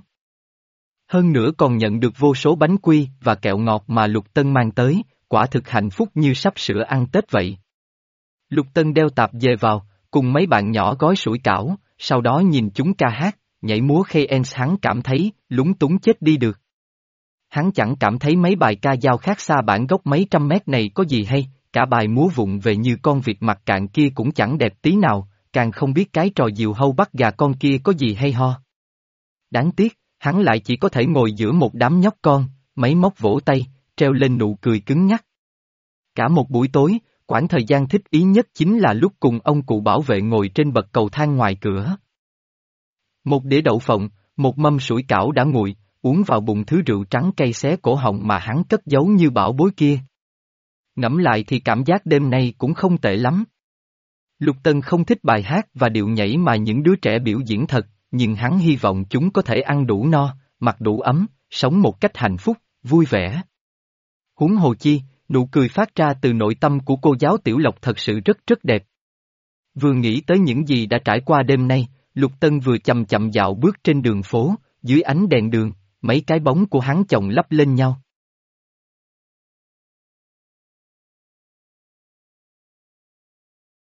Hơn nữa còn nhận được vô số bánh quy và kẹo ngọt mà Lục Tân mang tới, quả thực hạnh phúc như sắp sửa ăn Tết vậy. Lục Tân đeo tạp dề vào, cùng mấy bạn nhỏ gói sủi cảo, sau đó nhìn chúng ca hát, nhảy múa khay ens hắn cảm thấy lúng túng chết đi được. Hắn chẳng cảm thấy mấy bài ca dao khác xa bản gốc mấy trăm mét này có gì hay, cả bài múa vụng về như con vịt mặt cạn kia cũng chẳng đẹp tí nào, càng không biết cái trò diều hâu bắt gà con kia có gì hay ho. Đáng tiếc, hắn lại chỉ có thể ngồi giữa một đám nhóc con, máy móc vỗ tay, treo lên nụ cười cứng nhắc. Cả một buổi tối, quãng thời gian thích ý nhất chính là lúc cùng ông cụ bảo vệ ngồi trên bậc cầu thang ngoài cửa. Một đĩa đậu phộng, một mâm sủi cảo đã nguội, uống vào bụng thứ rượu trắng cay xé cổ họng mà hắn cất giấu như bảo bối kia. Ngẫm lại thì cảm giác đêm nay cũng không tệ lắm. Lục Tân không thích bài hát và điệu nhảy mà những đứa trẻ biểu diễn thật, nhưng hắn hy vọng chúng có thể ăn đủ no, mặc đủ ấm, sống một cách hạnh phúc, vui vẻ. Huống hồ chi, nụ cười phát ra từ nội tâm của cô giáo Tiểu Lộc thật sự rất rất đẹp. Vừa nghĩ tới những gì đã trải qua đêm nay, Lục Tân vừa chậm chậm dạo bước trên đường phố, dưới ánh đèn đường, mấy cái bóng của hắn chồng lấp lên nhau.